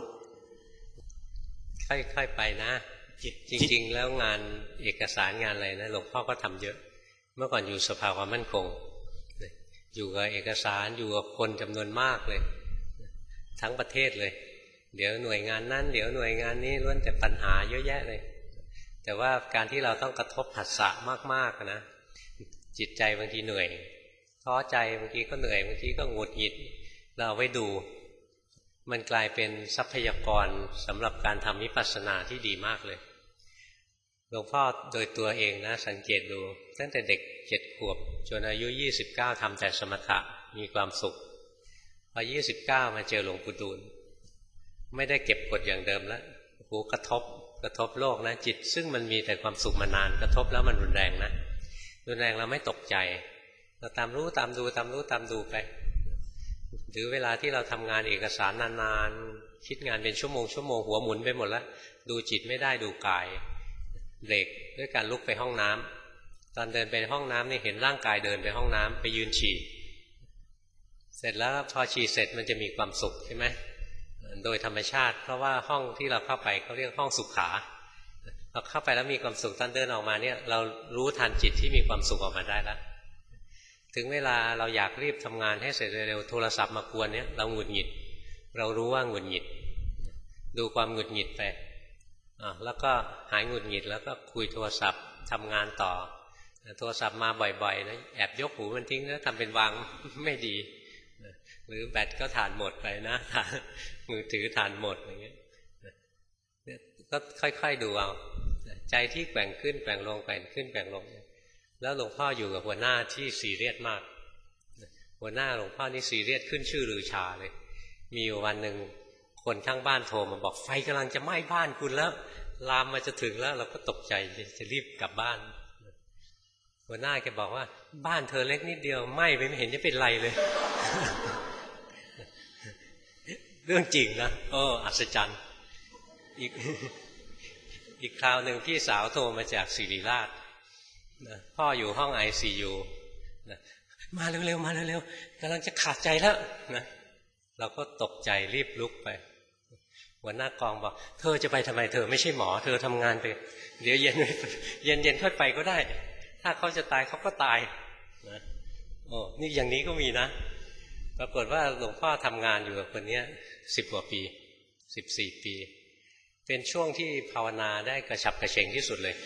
ค่อยๆไปนะจริงๆแล้วงานเอกสารงานอะไรนะหลวงพ่อก็ทำเยอะเมื่อก่อนอยู่สภาความมั่นคงอยู่กับเอกสารอยู่กับคนจำนวนมากเลยทั้งประเทศเลยเดี๋ยวหน่วยงานนั้นเดี๋ยวหน่วยงานนี้ล้วนแต่ปัญหาเยอะแยะเลยแต่ว่าการที่เราต้องกระทบผัสสะมากๆนะจิตใจบางทีเหนื่อยท้อใจบางทีก็เหนื่อยบางทีก็หงุดหงิดเราเอาไว้ดูมันกลายเป็นทรัพยากรสำหรับการทำวิปัสสนาที่ดีมากเลยหลวงพ่อโดยตัวเองนะสังเกตดูตั้งแต่เด็กเจ็ดขวบจนอายุยี่สิบเก้าทำแต่สมถะมีความสุขพอยี่สิบเก้ามาเจอหลวงปู่ดูลไม่ได้เก็บกดอย่างเดิมแล้วหูกระทบกระทบโลกนะจิตซึ่งมันมีแต่ความสุขมานานกระทบแล้วมันรุนแรงนะรุนแรงเราไม่ตกใจเราตามรู้ตามดูตามรู้ตามดูไปหรือเวลาที่เราทำงานเอกสารนานๆคิดงานเป็นชั่วโมงชั่วโมงหัวหมุนไปหมดแล้วดูจิตไม่ได้ดูกายเบรกด้วยการลุกไปห้องน้ำตอนเดินไปห้องน้ำนี่เห็นร่างกายเดินไปห้องน้ำไปยืนฉี่เสร็จแล้วพอฉี่เสร็จมันจะมีความสุขใช่ไหมโดยธรรมชาติเพราะว่าห้องที่เราเข้าไปเขาเรียกห้องสุขาเราเข้าไปแล้วมีความสุขตอนเดินออกมาเนี่ยเรารู้ทันจิตที่มีความสุขออกมาได้แล้วถึงเวลาเราอยากรีบทำงานให้เสร็จเร็วๆโทรศัพท์มากวนเนี่ยเราหงุดหงิดเรารู้ว่าหงุดหงิดดูความหงุดหงิดไปอ่ะแล้วก็หายหงุดหงิดแล้วก็คุยโทรศัพท์ทำงานต่อโทรศัพท์มาบ่อยๆนะแอบยกหูมันทิ้งแล้วทำเป็นวางไม่ดีหรือแบตก็ถ่านหมดไปนะมือถือถ่านหมดอย่างเงี้ยก็ค่อยๆดูเอาใจที่แกว่งขึ้นแกว่งลงแกว่งขึ้นแกว่งลงแล้วหลวงพ่ออยู่กับหัวหน้าที่ซีเรียสมากหัวหน้าหลวงพ่อนี่ซีเรียสขึ้นชื่อลือชาเลยมีอยู่วันหนึ่งคนข้างบ้านโทรมาบอกไฟกำลังจะไหม้บ้านคุณแล้วลามมาจะถึงแล้วเราก็ตกใจจะรีบกลับบ้านหัวหน้าแกบอกว่าบ้านเธอเล็กนิดเดียวไหม้ไปไม่เห็นจะเป็นไรเลย เรื่องจริงนะโอ้อัศจรรย์อีก อีกคราวหนึ่งพี่สาวโทรมาจากศิริราชนะพ่ออยู่ห้องไอซียูนะมาเร็วๆมาเร็วๆกำลังจะขาดใจแล้วนะเราก็ตกใจรีบลุกไปหัวหน้ากองบอกเธอจะไปทำไมเธอไม่ใช่หมอเธอทำงานไปเดี๋ยวเย็นเย็นเย็นค่อยไปก็ได้ถ้าเขาจะตายเขาก็ตายนะโอ้นี่อย่างนี้ก็มีนะปรากฏว่าหลวงพ่อทำงานอยู่กับคนนี้สิบกว่าปีสิบสี่ปีเป็นช่วงที่ภาวนาได้กระฉับกระเฉงที่สุดเลย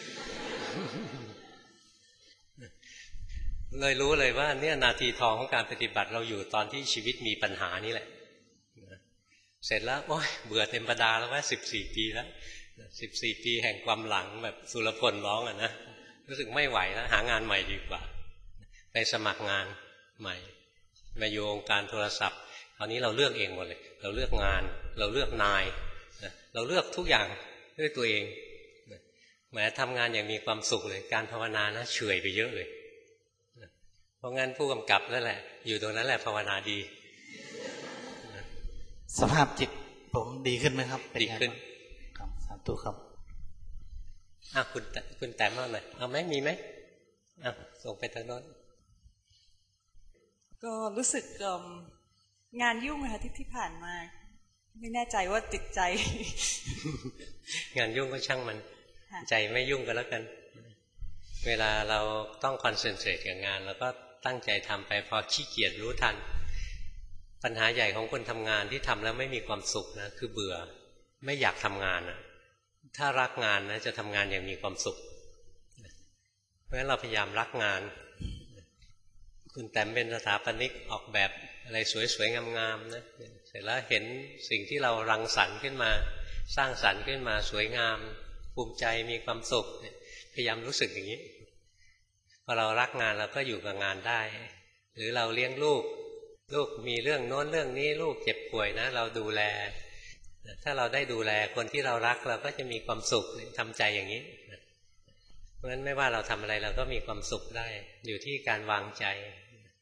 เลยรู้เลยว่าเนี่ยนาทีทองของการปฏิบัติเราอยู่ตอนที่ชีวิตมีปัญหานี่แหละเสร็จแล้วโอ๊ยเบื่อเต็มประดาแล้วว่าสิบสี่ปีแล้วสิบสี่ปีแห่งความหลังแบบสุรพลร้องอ่ะนะรู้สึกไม่ไหวแล้วหางานใหม่ดีกว่าไปสมัครงานใหม่มาอยู่องค์การโทรศัพท์คราวนี้เราเลือกเองหมดเลยเราเลือกงานเราเลือกนายเราเลือกทุกอย่างด้วยตัวเองแม้ทำงานอย่างมีความสุขเลยการภาวนานะเฉยไปเยอะเลยเพราะงั้นผู้กำกับนั่นแหละอยู่ตรงนั้นแหละภาวนาดี
สภาพจิตผมดีขึ้นไหมครับ
ดีขึ้น
ครับสาธุครับ
อ่ะคุณคุณแต้มเอาหน่อยเอาไหมมีไหมอ่ะส่งไปทางโน้น
ก็รู้สึกงานยุ่งค่ะที่ที่ผ่านมาไม่แน่ใจว่าติดใจ
งานยุ่งก็ช่างมันใจไม่ยุ่งก็แล้วกันเวลาเราต้องคอนเซนเทรตกับงานเราก็ตั้งใจทำไปพอขี้เกียจรู้ทันปัญหาใหญ่ของคนทำงานที่ทำแล้วไม่มีความสุขนะคือเบื่อไม่อยากทำงานนะถ้ารักงานนะจะทำงานอย่างมีความสุขเพราะฉะนั้นเราพยายามรักงานคุณแต้มเป็นสถาปนิกออกแบบอะไรสวยๆงามๆนะเสร็จแล้วเห็นสิ่งที่เรารังสรรค์ขึ้นมาสร้างสรรค์ขึ้นมาสวยงามภูมิใจมีความสุขพยายามรู้สึกอย่างนี้พอเรารักงานเราก็อยู่กับงานได้หรือเราเลี้ยงลูกลูกมีเรื่องโน้นเรื่องนี้ลูกเจ็บป่วยนะเราดูแลถ้าเราได้ดูแลคนที่เรารักเราก็จะมีความสุขทำใจอย่างนี้เพราะฉะนั้นไม่ว่าเราทำอะไรเราก็มีความสุขได้อยู่ที่การวางใจ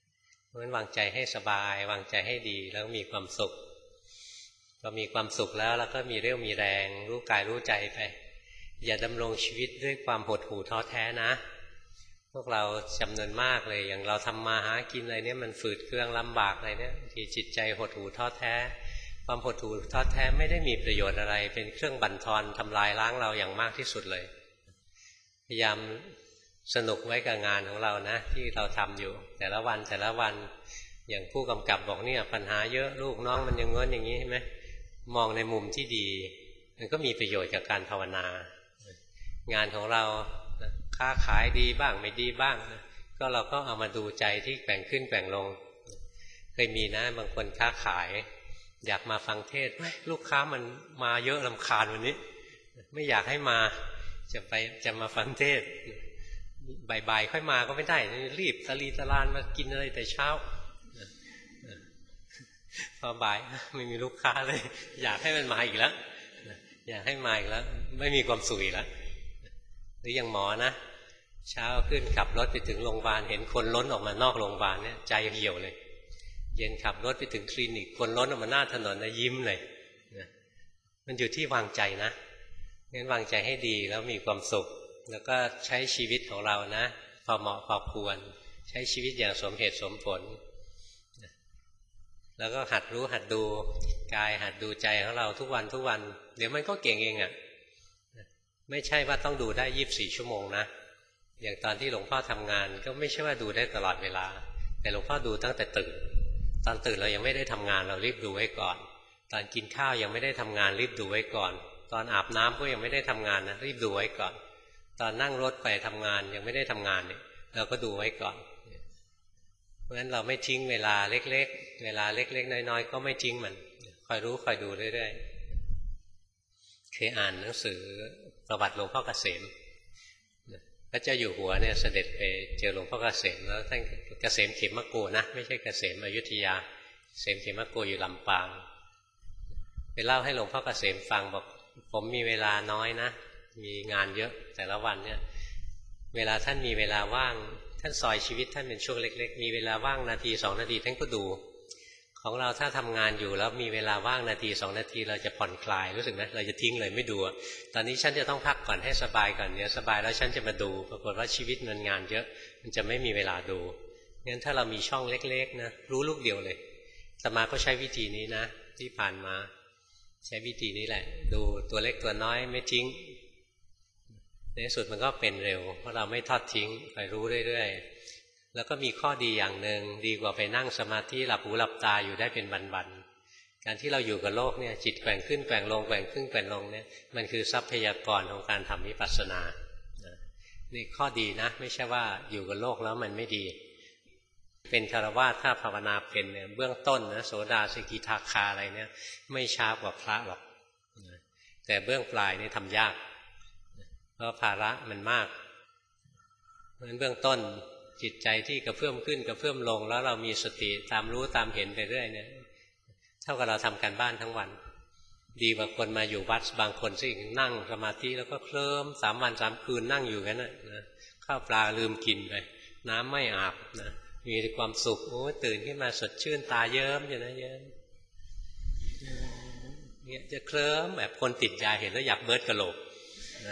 เพราะฉะนั้นวางใจให้สบายวางใจให้ดีแล้วมีความสุขพอมีความสุขแล้วเราก็มีเรี่ยวมีแรงรู้กายรู้ใจไปอย่าดำรงชีวิตด้วยความหดหู่ท้อแท้นะพวกเราจำนวนมากเลยอย่างเราทำมาหากินอะไรเนี่ยมันฝืดเครื่องลำบากอะไรเนี่ยที่จิตใจหดหู่ท้อแท้ความหดหู่ท้อแท้ไม่ได้มีประโยชน์อะไรเป็นเครื่องบั่นทอนทำลายล้างเราอย่างมากที่สุดเลยพยายามสนุกไว้กับงานของเรานะที่เราทำอยู่แต่ละวันแต่ละวันอย่างผู้กำกับบอกเนี่ยปัญหาเยอะลูกน้องมันอย่างง้นอย่างนี้ใช่ไหมมองในมุมที่ดีมันก็มีประโยชน์กับการภาวนางานของเราค้าขายดีบ้างไม่ดีบ้างก็เราก็เอามาดูใจที่แกว่งขึ้นแกว่งลงเคยมีนะบางคนค้าขายอยากมาฟังเทศลูกค้ามันมาเยอะรำคาญวันนี้ไม่อยากให้มาจะไปจะมาฟังเทศบ่ายๆค่อยมาก็ไม่ได้รีบตะลีตะลานมากินอะไรแต่เช้าพอบ่ายไม่มีลูกค้าเลยอยากให้มันมาอีกแล้วอยากให้มาอีกแล้วไม่มีความสุขอีกแล้วหรืออย่างหมอนะเช้าขึ้นขับรถไปถึงโรงพยาบาลเห็นคนล้นออกมานอกโรงพยาบาลเนี่ยใจเหี่ยวเลยเย็นขับรถไปถึงคลินิกคนล้นออกมาหน้าถนนนะยิ้มเลยมันอยู่ที่วางใจนะงั้นวางใจให้ดีแล้วมีความสุขแล้วก็ใช้ชีวิตของเรานะพอเหมาะพอควรใช้ชีวิตอย่างสมเหตุสมผลแล้วก็หัดรู้หัดดูกายหัดดูใจของเราทุกวันทุกวันเดี๋ยวมันก็เก่งเองอ่ะไม่ใช่ว่าต้องดูได้ยี่สิบสี่ชั่วโมงนะอย่างตอนที่หลวงพ่อทำงานก็ไม่ใช่ว่าดูได้ตลอดเวลาแต่หลวงพ่อดูตั้งแต่ตื่นตอนตื่นเรายังไม่ได้ทำงานเรารีบดูไว้ก่อนตอนกินข้าวยังไม่ได้ทำงานรีบดูไว้ก่อนตอนอาบน้ำก็ยังไม่ได้ทำงานนะรีบดูไว้ก่อนตอนนั่งรถไปทำงานยังไม่ได้ทำงานเนี่ยเราก็ดูไว้ก่อนเพราะฉะนั้นเราไม่ทิ้งเวลาเล็กๆเวลาเล็กๆน้อยๆก็ไม่ทิ้งมันคอยรู้คอยดูเรื่อยๆเคยอ่านหนังสือประวัติหลวงพ่อเกษมพระเจ้าอยู่หัวเนี่ยเสด็จไปเจอหลวงพ่อเกษมแล้วท่านเกษมเขมโกนะไม่ใช่เกษมอยุธยาเกษมเขมโกอยู่ลำปางไปเล่าให้หลวงพ่อเกษมฟังบอกผมมีเวลาน้อยนะมีงานเยอะแต่ละวันเนี่ยเวลาท่านมีเวลาว่างท่านซอยชีวิตท่านเป็นช่วงเล็กๆมีเวลาว่างนาทีสองนาทีท่านก็ดูของเราถ้าทำงานอยู่แล้วมีเวลาว่างนาทีสองนาทีเราจะผ่อนคลายรู้สึกไหมเราจะทิ้งเลยไม่ดูตอนนี้ฉันจะต้องพักก่อนให้สบายก่อนเดี๋ยวสบายแล้วฉันจะมาดูปรากฏว่าชีวิตมันงานเยอะมันจะไม่มีเวลาดูงั้นถ้าเรามีช่องเล็กๆนะรู้ลูกเดียวเลยอาตมาก็ใช้วิธีนี้นะที่ผ่านมาใช้วิธีนี้แหละดูตัวเล็กตัวน้อยไม่ทิ้งในที่สุดมันก็เป็นเร็วเพราะเราไม่ทอดทิ้งคอยรู้เรื่อยๆแล้วก็มีข้อดีอย่างหนึ่งดีกว่าไปนั่งสมาธิหลับหูหลับตาอยู่ได้เป็นวันๆการที่เราอยู่กับโลกเนี่ยจิตแกว่งขึ้นแกว่งลงแกว่งขึ้นแกว่งลงเนี่ยมันคือทรัพยากรของการทำวิปัสสนานี่ข้อดีนะไม่ใช่ว่าอยู่กับโลกแล้วมันไม่ดีเป็นฆราวาสถ้าภาวนาเป็นเนี่ยเบื้องต้นนะโสดาสกิทาคาอะไรเนี่ยไม่ช้ากว่าพระหรอกแต่เบื้องปลายนี่ทำยากเพราะภาระมันมากเพราะฉะนั้นเบื้องต้นจิตใจที่กระเพื่อมขึ้นกระเพื่อมลงแล้วเรามีสติตามรู้ตามเห็นไปเรื่อยเนี่ยเท่ากับเราทำการบ้านทั้งวันดีกว่าคนมาอยู่วัดบางคนสินั่งสมาธิแล้วก็เคลิ้มสามวันสามคืนนั่งอยู่กันนะข้าวปลาลืมกินไปน้ำไม่อาบนะมีความสุขโอ้ตื่นขึ้นมาสดชื่นตาเยิ้มอยู่นะเยิ้มเนี่ยจะเคลิ้มแบบคนติดยาเห็นแล้วอยากเบิร์ดกะโหลกนะ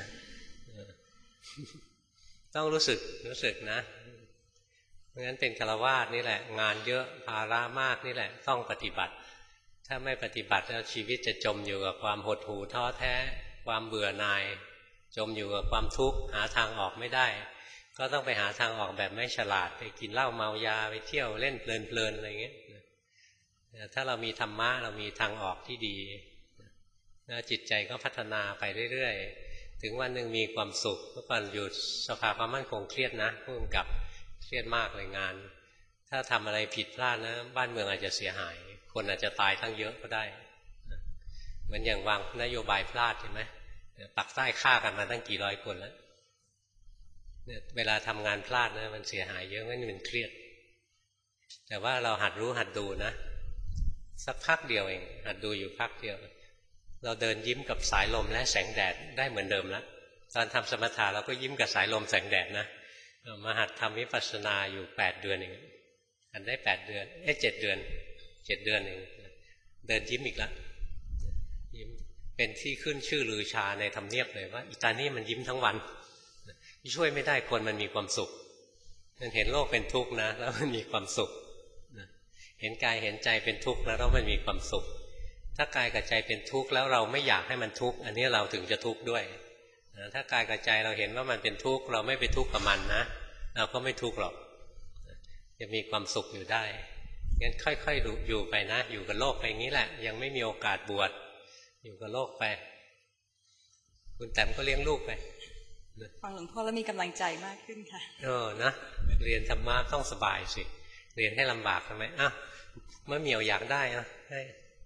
ต้องรู้สึกรู้สึกนะเพราะงั้นเป็นฆราวาสนี่แหละงานเยอะภาระมากนี่แหละต้องปฏิบัติถ้าไม่ปฏิบัติแล้วชีวิตจะจมอยู่กับความหดหู่ท้อแท้ความเบื่อหน่ายจมอยู่กับความทุกข์หาทางออกไม่ได้ก็ต้องไปหาทางออกแบบไม่ฉลาดไปกินเหล้าเมายาไปเที่ยวเล่นเพลินๆอะไรเงี้ยถ้าเรามีธรรมะเรามีทางออกที่ดีแล้วจิตใจก็พัฒนาไปเรื่อยๆถึงวันหนึ่งมีความสุขเมื่อก่อนอยู่สภาความมั่นคงเครียดนะผู้กำกับเครียดมากเลยงานถ้าทำอะไรผิดพลาดนะบ้านเมืองอาจจะเสียหายคนอาจจะตายตั้งเยอะก็ได้เหมือนอย่างวางนโยบายพลาดใช่ไหมปักใต้ฆ่ากันมาตั้งกี่ร้อยคนแล้วเนี่ยเวลาทำงานพลาดนะมันเสียหายเยอะงั้นมันเครียดแต่ว่าเราหัดรู้หัดดูนะสักพักเดียวเองหัดดูอยู่พักเดียวเราเดินยิ้มกับสายลมและแสงแดดได้เหมือนเดิมแล้วตอนทำสมถะเราก็ยิ้มกับสายลมแสงแดดนะมาหัดทำวิปัสสนาอยู่แปดเดือนเองหัดได้แปดเดือนเอ๊ะเจ็ดเดือนเจ็ดเดือนเองเดินยิ้มอีกแล้วยิ้มเป็นที่ขึ้นชื่อลือชาในทำเนียบเลยว่าอีตานี่มันยิ้มทั้งวันช่วยไม่ได้คนมันมีความสุขมันเห็นโลกเป็นทุกข์นะแล้วมันมีความสุขเห็นกายเห็นใจเป็นทุกข์แล้วมันมีความสุขถ้ากายกับใจเป็นทุกข์แล้วเราไม่อยากให้มันทุกข์อันนี้เราถึงจะทุกข์ด้วยถ้ากายกับใจเราเห็นว่ามันเป็นทุกข์เราไม่ไปทุกข์กับมันนะเราก็ไม่ทุกข์หรอกจะมีความสุขอยู่ได้งั้นค่อยๆดูอยู่ไปนะอยู่กับโลกไปอย่างนี้แหละยังไม่มีโอกาสบวชอยู่กับโลกไปคุณแต้มก็เลี้ยงลูกไป
ฟังหลวงพ่อแล้วมีกำลังใจมากขึ้นค่ะ
เออนะเรียนธรรมะต้องสบายสิเรียนให้ลำบากทำไมอ่ะเมื่อเหมียวอยากได้อ่ะให้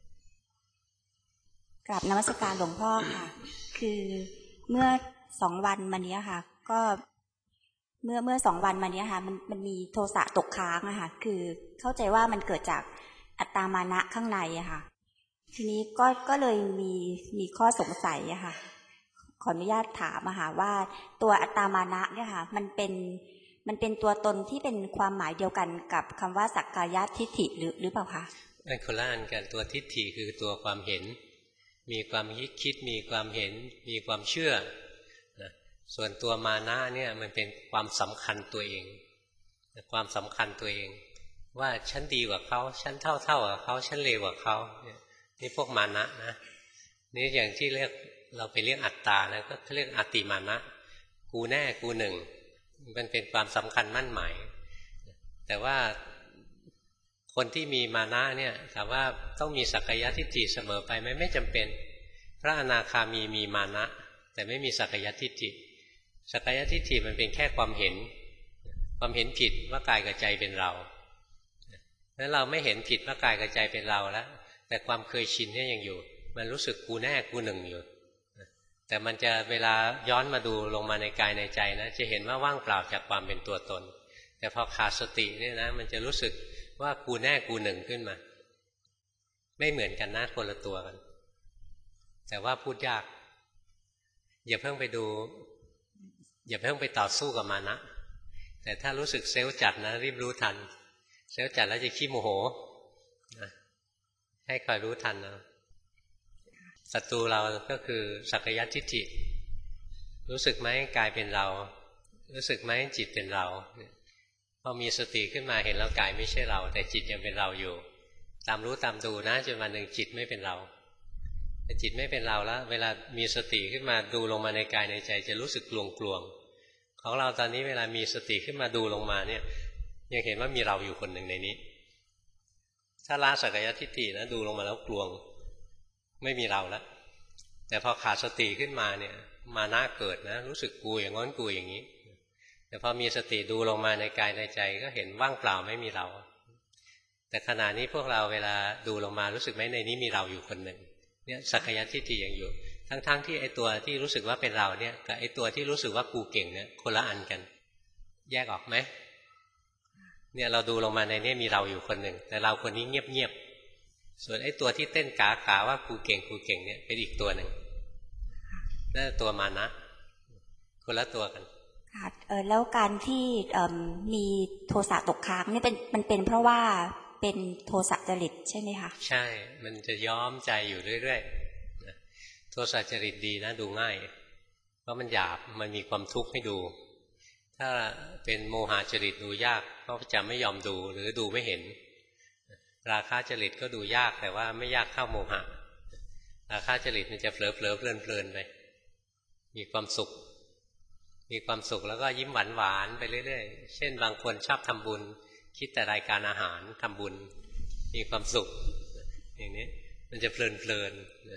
กราบนมัสการหลวงพ่อค่ะคือเมื่อสองวันมานี้ค่ะก็เมื่อเมื่อสองวันมานี้ค่ะมันมันมีโทสะตกค้างอะค่ะคือเข้าใจว่ามันเกิดจากอัตตามานะข้างในอะค่ะทีนี้ก็ก็เลยมีมีข้อสงสัยอะค่ะขออนุญาตถามอะค่ะว่าตัวอัตตามานะเนี่ยค่ะมันเป็นมันเป็นตัวตนที่เป็นความหมายเดียวกันกับคำว่าสักกายทิฏฐิหรือหรือเปล่าคะ
เป็นคนละอันกันตัวทิฏฐิคือตัวความเห็นมีความคิดมีความเห็นมีความเชื่อนะส่วนตัวมานะเนี่ยมันเป็นความสำคัญตัวเองความสำคัญตัวเองว่าฉันดีกว่าเขาฉันเท่าเท่ากับเขาฉันเลวกว่าเขานี่พวกมานะนะนี่อย่างที่เรียกเราไปเรียกอัตตานะก็เรียกอติมานะกูแน่กูหนึ่งมันเป็นความสำคัญมั่นหมายแต่ว่าคนที่มีมานะเนี่ยถามว่าต้องมีสักกายทิฏฐิเสมอไปไหมไม่จำเป็นพระอนาคามีมีมานะแต่ไม่มีสักกายทิฏฐิสักกายทิฏฐิมันเป็นแค่ความเห็นความเห็นผิดว่ากายกับใจเป็นเราแล้วเราไม่เห็นผิดว่ากายกับใจเป็นเราแล้วแต่ความเคยชินเนี่ยยังอยู่มันรู้สึกกูแน่กูหนึ่งอยู่แต่มันจะเวลาย้อนมาดูลงมาในกายในใจนะจะเห็นว่าว่างเปล่าจากความเป็นตัวตนแต่พอขาดสติเนี่ยนะมันจะรู้สึกว่ากูแน่กูหนึ่งขึ้นมาไม่เหมือนกันนะคนละตัวกันแต่ว่าพูดยากอย่าเพิ่งไปดูอย่าเพิ่งไปต่อสู้กับมานะแต่ถ้ารู้สึกเซลล์จัดนะรีบรู้ทันเซลล์จัดแล้วจะขี้โมโหนะให้คอยรู้ทันนะศัตรูเราก็คือสักกายทิฏฐิรู้สึกไหมกายเป็นเรารู้สึกไหมจิตเป็นเราพอมีสติขึ้นมาเห็นแล้วกายไม่ใช่เราแต่จิตยังเป็นเราอยู่ตามรู้ตามดูนะจนวันหนึ่งจิตไม่เป็นเราแต่จิตไม่เป็นเราแล้วเวลามีสติขึ้นมาดูลงมาในกายในใจจะรู้สึกกลวงกลวงของเราตอนนี้เวลามีสติขึ้นมาดูลงมาเนี่ยยังเห็นว่ามีเราอยู่คนหนึ่งในนี้ถ้าละสักกายทิฏฐินะดูลงมาแล้วกลวงไม่มีเราแล้วแต่พอขาดสติขึ้นมาเนี่ยมานะเกิดนะรู้สึกกูอย่างง้อนกูอย่างนี้แต่พอมีสติดูลงมาในกายในใจก็เห็นว่างเปล่าไม่มีเราแต่ขณะนี้พวกเราเวลาดูลงมารู้สึกไหมในนี้มีเราอยู่คนหนึ่งเนี่ยสักกายทิฏฐิยังอยู่ทั้งๆ ท, ที่ไอตัวที่รู้สึกว่าเป็นเราเนี่ยกับไอตัวที่รู้สึกว่ากูเก่งเนี่ยคนละอันกันแยกออกไหมเนี่ยเราดูลงมาในนี้มีเราอยู่คนหนึ่งแต่เราคนนี้เงียบๆส่วนไอ้ตัวที่เต้นกากาว่ากูเก่งกูเก่งเนี่ยเป็นอีกตัวหนึ่งนั่นตัวมานะคนละตัวกัน
ค่ะเออแล้วการที่มีโทสะตกค้างนี่เป็นมันเป็นเพราะว่าเป็นโทสะจริตใช่ไหมคะ
ใช่มันจะย้อมใจอยู่เรื่อยๆโทสะจริตดีนะดูง่ายเพราะมันหยาบมันมีความทุกข์ให้ดูถ้าเป็นโมหะจริตดูยากเพราะจะไม่ยอมดูหรือดูไม่เห็นราคะจริตก็ดูยากแต่ว่าไม่ยากเท่าโมหะราคะจริตมันจะเผลอเผลอเพลินเพลินไปมีความสุขมีความสุขแล้วก็ยิ้มหวานหวานไปเรื่อยๆเช่นบางคนชอบทำบุญคิดแต่รายการอาหารทำบุญมีความสุขอย่างนี้มันจะเพลินเพลิน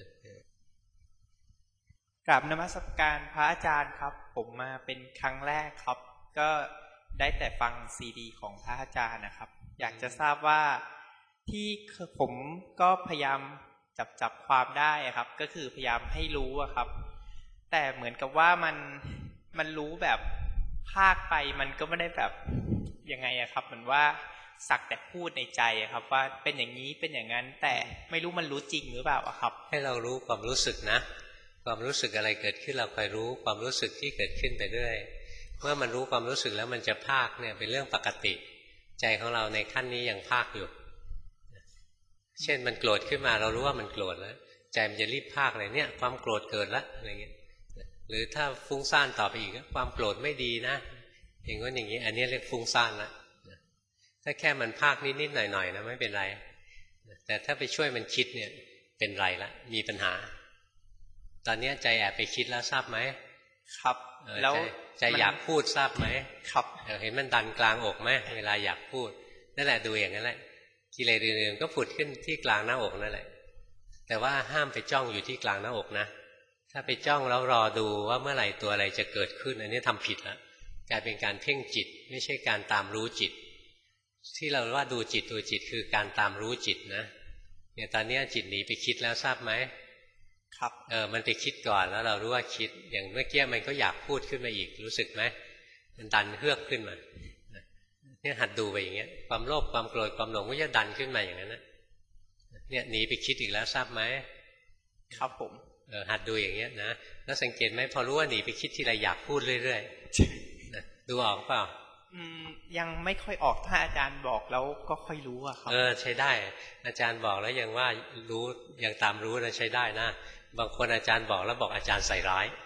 กราบนมัสการพระอาจารย์ครับผมมาเป็นครั้งแรกครับก็ได้แต่ฟังซีดีของพระอาจารย์นะครับอยากจะทราบว่าที่ผมก็พยายามจับจับความได้ครับก็คือพยายามให้รู้ครับแต่เหมือนกับว่ามันมันรู้แบบภาคไปมันก็ไม่ได้แบบยังไงอะครับเหมือนว่าสักแต่พูดในใจครับว่าเป็นอย่างนี้เป็นอย่างนั้นแต่ไม่รู้มันรู้จริงหรือเปล่าครับ
ให้เรารู้ความรู้สึกนะความรู้สึกอะไรเกิดขึ้นเราคอยรู้ความรู้สึกที่เกิดขึ้นไปเรื่อยเมื่อมันรู้ความรู้สึกแล้วมันจะภาคเนี่ยเป็นเรื่องปกติใจของเราในขั้นนี้ยังภาคอยู่เช่นมันโกรธขึ้นมาเรารู้ว่ามันโกรธแล้วใจมันจะรีบภาคเลยเนี่ยความโกรธเกิดแล้วอะไรเงี้ยหรือถ้าฟุ้งซ่านต่อไปอีกความโกรธไม่ดีนะอย่างงั้นอย่างนี้อันนี้เรียกฟุ้งซ่านละถ้าแค่มันภาคนิดๆหน่อยๆนะไม่เป็นไรแต่ถ้าไปช่วยมันคิดเนี่ยเป็นไรละมีปัญหาตอนนี้ใจแอบไปคิดแล้วทราบไหมครับแล้วใจอยากพูดทราบไหมครับเห็นมันดันกลางอกไหมเวลาอยากพูดนั่นแหละดูอย่างนั้นแหละกิเลสอื่นๆก็ผุดขึ้นที่กลางหน้าอกนั่นแหละแต่ว่าห้ามไปจ้องอยู่ที่กลางหน้าอกนะถ้าไปจ้องแล้วรอดูว่าเมื่อไหร่ตัวอะไรจะเกิดขึ้นอันนี้ทำผิดแล้วกลายเป็นการเพ่งจิตไม่ใช่การตามรู้จิตที่เราว่าดูจิตดูจิตคือการตามรู้จิตนะเนี่ยตอนนี้จิตหนีไปคิดแล้วทราบไหมครับเออมันไปคิดก่อนแล้วเรารู้ว่าคิดอย่างเมื่อกี้มันก็อยากพูดขึ้นมาอีกรู้สึกไหมมันดันเฮือกขึ้นมาเนี่ยหัดดูไปอย่างเงี้ยความโลภความโกรธความหลงก็จะดันขึ้นมาอย่างนั้นนะเนี่ยหนีไปคิดอีกแล้วทราบไหมครับผมเออหัดดูอย่างเงี้ยนะแล้วสังเกตไหมพอรู้ว่าหนีไปคิดทีไรอยากพูดเรื่อยๆดูออกเปล่า
ยังไม่ค่อยออกถ้าอาจารย์บอกแล้วก็ค่อยรู้อะครับ
เออใช้ได้อาจารย์บอกแล้วยังว่ารู้ยังตามรู้นะใช้ได้นะบางคนอาจารย์บอกแล้วบอกอาจารย์ใส่ร้าย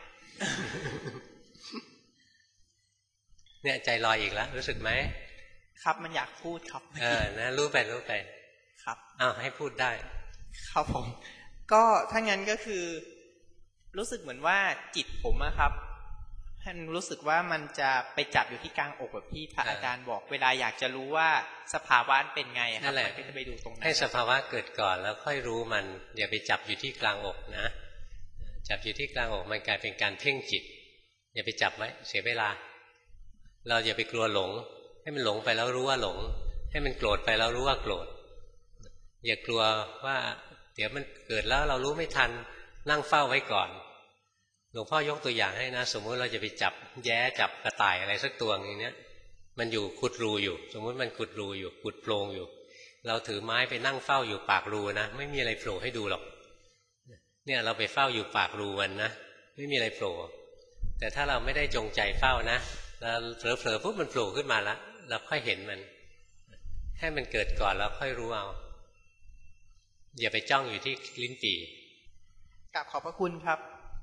เนี่ยใจลอยอีกแล้วรู้สึกไหม
ครับมันอยากพูดครับ
เออนะรู้ไปรู้ไป
ครับ
อ้าวให้พูดได้
ครับผมก็ถ้างั้นก็คือรู้สึกเหมือนว่าจิตผมอะครับรู้สึกว่ามันจะไปจับอยู่ที่กลางอกแบบที่พระอาจารย์บอกเวลาอยากจะรู้ว่าสภาวะเป็นไงครับก็จะไปดูตรงนั้น
ให้สภาวะเกิดก่อนแล้วค่อยรู้มันอย่าไปจับอยู่ที่กลางอกนะจับอยู่ที่กลางอกมันกลายเป็นการเพ่งจิตอย่าไปจับไว้เสียเวลาเราอย่าไปกลัวหลงให้มันหลงไปแล้วรู้ว่าหลงให้มันโกรธไปแล้วรู้ว่าโกรธอย่ากลัวว่าเดี๋ยวมันเกิดแล้วเรารู้ไม่ทันนั่งเฝ้าไว้ก่อนหลวงพ่อยกตัวอย่างให้นะสมมุติเราจะไปจับแย้จับกระต่ายอะไรสักตัวอย่างเนี้ยมันอยู่ขุดรูอยู่สมมุติมันขุดรูอยู่ขุดโพรงอยู่เราถือไม้ไปนั่งเฝ้าอยู่ปากรูนะไม่มีอะไรโผล่ให้ดูหรอกเนี่ยเราไปเฝ้าอยู่ปากรูมันนะไม่มีอะไรโผล่แต่ถ้าเราไม่ได้จงใจเฝ้านะแล้วเผลอๆปุ๊บมันโผล่ขึ้นมาแล้วเราค่อยเห็นมันให้มันเกิดก่อนแล้วค่อยรู้เอาอย่าไปจ้องอยู่ที่ลิ้นปี่
กราบขอบพระคุณครับ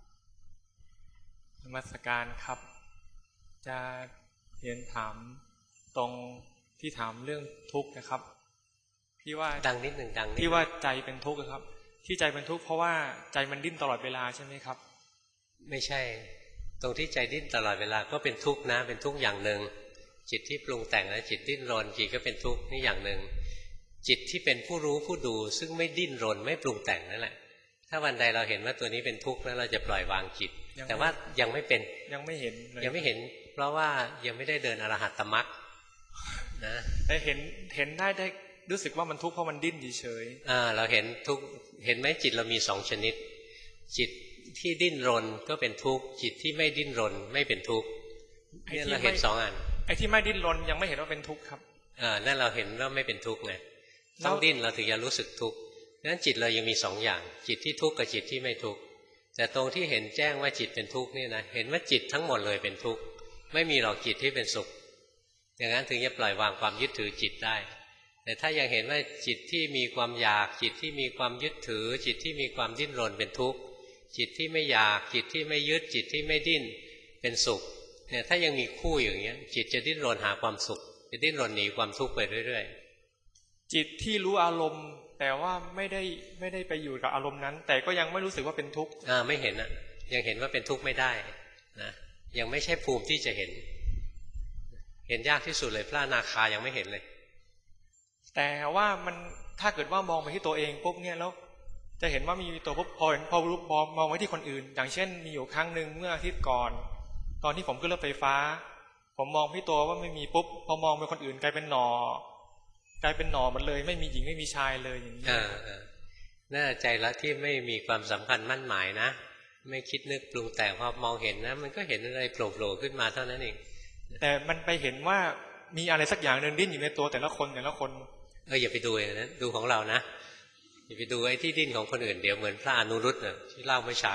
นมัสการครับจะเรียนถามตรงที่ถามเรื่องทุกข์นะครับที่ว่า
ดังนิดหนึ่งดังนิด
ที่ว่าใจเป็นทุกข์ครับที่ใจเป็นทุกข์เพราะว่าใจมันดิ้นตลอดเวลาใช่ไหมครับ
ไม่ใช่ตรงที่ใจดิ้นตลอดเวลาก็เป็นทุกข์นะเป็นทุกข์อย่างหนึ่งจิตที่ปรุงแต่งแล้วจิตดิ้นรนจิตก็เป็นทุกข์นี่อย่างหนึ่งจิตที่เป็นผู้รู้ผู้ดูซึ่งไม่ดิ้นรนไม่ปรุงแต่งนั่นแหละถ้าวันใดเราเห็นว่าตัวนี้เป็นทุกข์แล้วเราจะปล่อยวางจิตแต่ว่ายังไม่เป็น
ยังไม่เห็น
ยังไม่เห็นเพราะว่ายังไม่ได้เดินอรหัตตมรรคนะ
แต่เห็นเห็นได้ได้รู้สึกว่ามันทุกข์เพราะมันดิ้นเฉย
อ่าเราเห็นทุกเห็นไหมจิตเรามีสองชนิดจิตที่ดิ้นรนก็เป็นทุกข์จิตที่ไม่ดิ้นรนไม่เป็นทุกข์นี่เราเห็นสองอัน
ไอ้ที่ไม่ดิ้นรนยังไม่เห็นว่าเป็นทุกข์ครับ
อ่านั่นเราเห็นว่าไม่เป็นทุกข์ไงต้องดิ้นเราถึงจะรู้สึกทุกข์นั้นจิตเรายังมีสองอย่างจิตที่ทุกข์กับจิตที่ไม่ทุกข์แต่ตรงที่เห็นแจ้งว่าจิตเป็นทุกข์นี่นะเห็นว่าจิตทั้งหมดเลยเป็นทุกข์ไม่มีหรอกจิตที่เป็นสุขอย่างนั้นถึงจะปล่อยวางความยึดถือจิตได้แต่ถ้ายังเห็นว่าจิตที่มีความอยากจิตที่มีความยึดถือจิตที่มีความดิ้นรนเป็นทุกข์จิตที่ไม่อยากจิตที่ไม่ยึดจิตที่ไม่ดิ้นเป็นสุขเนี่ยถ้ายังมีคู่อย่างเงี้ยจิตจะดิ้นรนหาความสุขจะดิ้นรนหนีความทุกข์ไปเรื่อย
ๆจิตที่รู้อารมณ์แต่ว่าไม่ได้ไม่ได้ไปอยู่กับอารมณ์นั้นแต่ก็ยังไม่รู้สึกว่าเป็นทุกข์
อ่าไม่เห็นอ่ะยังเห็นว่าเป็นทุกข์ไม่ได้นะยังไม่ใช่ภูมิที่จะเห็นเห็นยากที่สุดเลยพระอนาคายังไม่เห็นเลย
แต่ว่ามันถ้าเกิดว่ามองไปที่ตัวเองปุ๊บเนี่ยแล้วจะเห็นว่ามีตัวปุ๊บพอเห็นพอรู้มองไปที่คนอื่นอย่างเช่นมีอยู่ครั้งหนึ่งเมื่ออาทิตย์ก่อนตอนที่ผมขึ้นรถไฟฟ้าผมมองที่ตัวว่าไม่มีปุ๊บพอมองไปคนอื่นกลายเป็นหนอกลายเป็นหนอหมดเลยไม่มีหญิงไม่มีชายเลยอย่างนี้
น่าใจละที่ไม่มีความสำคัญมั่นหมายนะไม่คิดนึกปรุงแต่งพอมองเห็นนะมันก็เห็นอะไรโผล่ๆขึ้นมาเท่านั้นเอง
แต่มันไปเห็นว่ามีอะไรสักอย่างนึงดิ้นอยู่ในตัวแต่ละคนแต่ละคน
เอออย่าไปดูอย่างนั้นดูของเรานะอย่าไปดูไอ้ที่ดิ้นของคนอื่นเดี๋ยวเหมือนพระอนุรุตเนี่ยที่เล่าเมื่อเช้า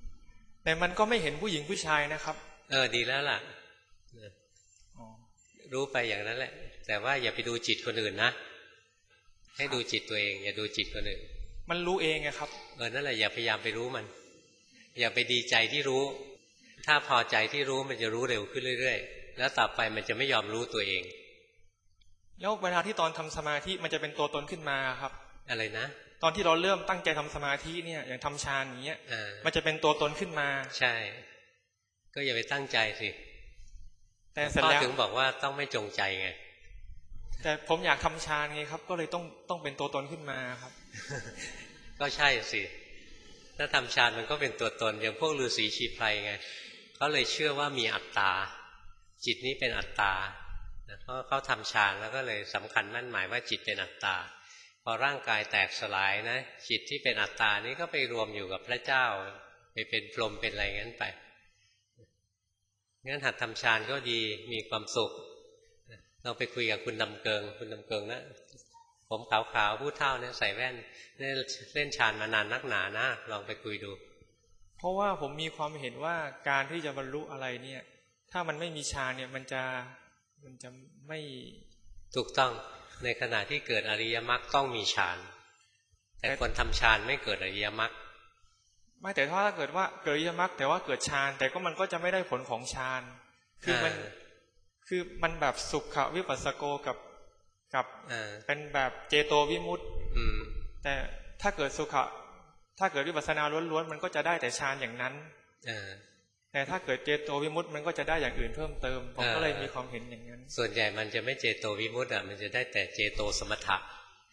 แต่มันก็ไม่เห็นผู้หญิงผู้ชายนะครับ
เออดีแล้วล่ะรู้ไปอย่างนั้นแหละแต่ว่าอย่าไปดูจิตคนอื่นนะให้ดูจิตตัวเองอย่าดูจิตคนอื่น
มันรู้เองไงครับ
เออนั่นแหละอย่าพยายามไปรู้มันอย่าไปดีใจที่รู้ถ้าพอใจที่รู้มันจะรู้เร็วขึ้นเรื่อยๆแล้วต่อไปมันจะไม่ยอมรู้ตัวเอง
แล้วเวลาที่ตอนทำสมาธิมันจะเป็นตัวตนขึ้นมาครับ
อะไรนะ
ตอนที่เราเริ่มตั้งใจทำสมาธิเนี่ยอย่างทำฌานอย่างเงี้ยมันจะเป็นตัวตนขึ้นมา
ใช่ก็อย่าไปตั้งใจสิ
แต่เสร็จแล้ว
ถึงบอกว่าต้องไม่จงใจไง
แต่ผมอยากทำฌานไงครับก็เลยต้องต้องเป็นตัวตนขึ้นมาครับ
ก็ใช่สิถ้าทำฌานมันก็เป็นตัวตนอย่างพวกฤาษีชีไพรไงเขาเลยเชื่อว่ามีอัตตาจิตนี้เป็นอัตตาเพราะเขาทำฌานแล้วก็เลยสำคัญมั่นหมายว่าจิตเป็นอัตตาพอร่างกายแตกสลายนะจิตที่เป็นอัตตานี้ก็ไปรวมอยู่กับพระเจ้าไปเป็นพรหมเป็นอะไรงั้นไปงั้นหัดทำฌานก็ดีมีความสุขเราไปคุยกับคุณดำเกิงคุณดำเกิงนะผมขาวๆผู้เฒ่าเนี่ยใส่แว่นเล่นฌานมานานนักหนานะลองไปคุยดู
เพราะว่าผมมีความเห็นว่าการที่จะบรรลุอะไรเนี่ยถ้ามันไม่มีฌานเนี่ยมันจะมันจะไม่
ถูกต้องในขณะที่เกิดอริยมรรคต้องมีฌานแต่คนทำฌานไม่เกิดอริยมรรค
ไม่แต่ถ้าเกิดว่าเกิดอริยมรรคแต่ว่าเกิดฌานแต่ก็มันก็จะไม่ได้ผลของฌานคือมันคือมันแบบสุขวิปัสสโกกับกับเป็นแบบเจโตวิมุตติแต่ถ้าเกิดสุขถ้าเกิดวิปัสสนาล้วนๆมันก็จะได้แต่ฌานอย่างนั้นแต่ถ้าเกิดเจโตวิมุตติมันก็จะได้อย่างอื่นเพิ่มเติมผมก็เลยมีความเห็นอย่างนั้น
ส่วนใหญ่มันจะไม่เจโตวิมุตติอ่ะมันจะได้แต่เจโตสมถะ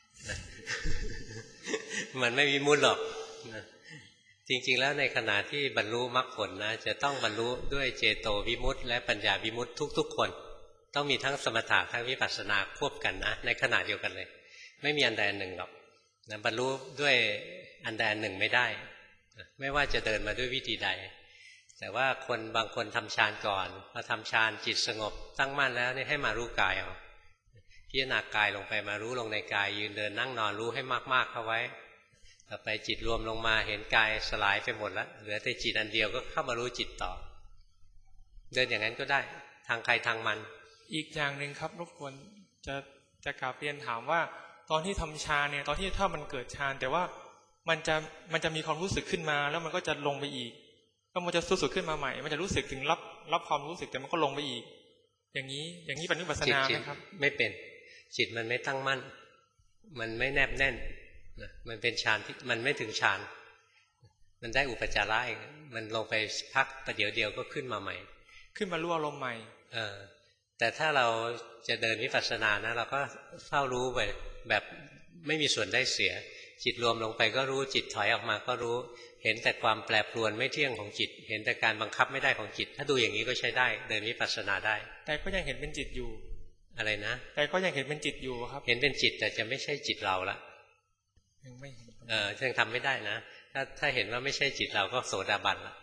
มันไม่วิมุตติหรอกจริงๆแล้วในขณะที่บรรลุมรรคผลนะจะต้องบรรลุด้วยเจโตวิมุตติและปัญญาวิมุตติทุกๆคนต้องมีทั้งสมถะทั้งวิปัสสนาควบกันนะในขณะเดียวกันเลยไม่มีอันใดอันหนึ่งหรอกนะบรรลุด้วยอันใดอันหนึ่งไม่ได้ไม่ว่าจะเดินมาด้วยวิธีใดแต่ว่าคนบางคนทำฌานก่อนพอทำฌานจิตสงบตั้งมั่นแล้วนี่ให้มารู้กายเอาพิจารณากายลงไปมารู้ลงในกายยืนเดินนั่งนอนรู้ให้มากๆเข้าไว้ต่อไปจิตรวมลงมาเห็นกายสลายไปหมดแล้วเหลือแต่จิตอันเดียวก็เข้ามารู้จิตต่อเดินอย่างนั้นก็ได้ทางใครทางมัน
อีกอย่างหนึ่งครับรบกวนจะจะกราบเรียนถามว่าตอนที่ทำฌานเนี่ยตอนที่ถ้ามันเกิดฌานแต่ว่ามันจะมันจะมีความรู้สึกขึ้นมาแล้วมันก็จะลงไปอีกก็มันจะรู้สึกขึ้นมาใหม่มันจะรู้สึกถึงรับรับความรู้สึกแต่มันก็ลงไปอีกอย่างนี้อย่างนี้เป็นวิปัสสนาไหมครับ
ไม่เป็นจิตมันไม่ตั้งมั่นมันไม่แนบแน่นมันเป็นฌานที่มันไม่ถึงฌานมันได้อุปจาระเองมันลงไปพักประเดี๋ยวเดียวก็ขึ้นมาใหม่
ขึ้นมารู้อารมณ์ใหม่
เออแต่ถ้าเราจะเดินวิปัสสนานะเราก็เฝ้ารู้ไปแบบไม่มีส่วนได้เสียจิตรวมลงไปก็รู้จิตถอยออกมาก็รู้เห็นแต่ความแปรปรวนไม่เที่ยงของจิตเห็นแต่การบังคับไม่ได้ของจิตถ้าดูอย่างนี้ก็ใช้ได้เดินวิปัสสนาได้
แต่ก็ยังเห็นเป็นจิตอยู่
อะไรนะ
แต่ก็ยังเห็นเป็นจิตอยู่ครับ
เห็นเป็นจิตแต่จะไม่ใช่จิตเราละ
ยังไม่เห็น
เออยังทำไม่ได้นะถ้าถ้าเห็นว่าไม่ใช่จิตเราก็โสดาบันละ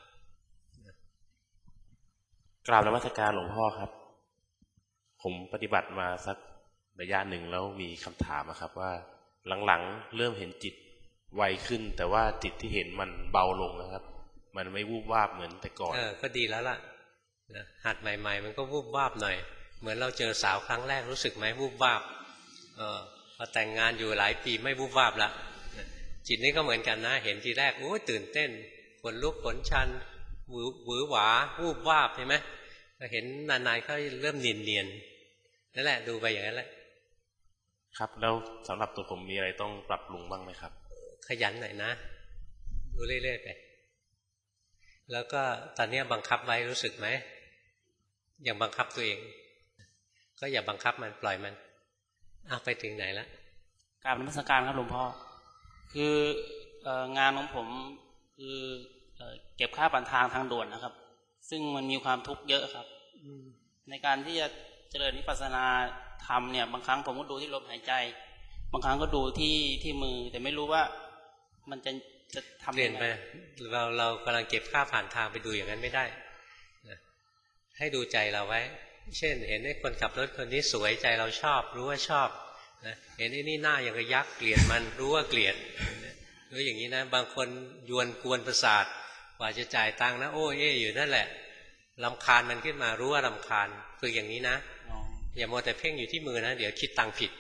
กราบนมัสการหลวงพ่อครับผมปฏิบัติมาสักระยะหนึ่งแล้วมีคำถามครับว่าหลังๆเริ่มเห็นจิตไวขึ้นแต่ว่าจิตที่เห็นมันเบาลงนะครับมันไม่วูบวาบเหมือนแต่ก่อน
เออก็ดีแล้วล่ะนะหัดใหม่ๆมันก็วูบวาบหน่อยเหมือนเราเจอสาวครั้งแรกรู้สึกไหมวูบวาบเออพอแต่งงานอยู่หลายปีไม่วูบวาบละจิตนี้ก็เหมือนกันนะเห็นทีแรกโอ้ยตื่นเต้นขนลุกขนชันหวือหวือหวาวูบวาบใช่ไหมเห็นนานๆเขาเริ่มเนียนๆนั่นแหละดูไปอย่างนั้นแหละ
ครับแล้วสำหรับตัวผมมีอะไรต้องปรับปรุงบ้างไหมครับ
ขยันหน่อยนะดูเรื่อยๆไปแล้วก็ตอนนี้บังคับไว้รู้สึกไหมอย่างบังคับตัวเองก็อย่าบังคับมันปล่อยมันเอาไปถึงไหนละ
กราบนมัสการครับหลวงพ่อคืองานของผมคือเก็บค่าผ่านทางทางด่วนนะครับซึ่งมันมีความทุกข์เยอะครับในการที่จะเจริญวิปัสสนาธรรมเนี่ยบางครั้งผมก็ดูที่ลมหายใจบางครั้งก็ดูที่ที่มือแต่ไม่รู้ว่ามันจะจะทำ
เปลี่ยนไปเราเรากำลังเก็บค่าผ่านทางไปดูอย่างนั้นไม่ได้นะให้ดูใจเราไว้เช่นเห็นไอ้คนขับรถคนนี้สวยใจเราชอบรู้ว่าชอบนะเห็นไอ้นี่หน้าอย่างกับยักษ์เกลียดมันรู้ว่าเกลียดรู้อย่างนี้นะบางคนยวนกวนประสาทกว่าจะจ่ายตังค์นะโอ้เอ๊อยู่นั่นแหละรำคาญมันขึ้นมารู้ว่ารำคาญฝึกอย่างนี้นะอย่ามัวแต่เพ่งอยู่ที่มือนะเดี๋ยวคิดตังผิด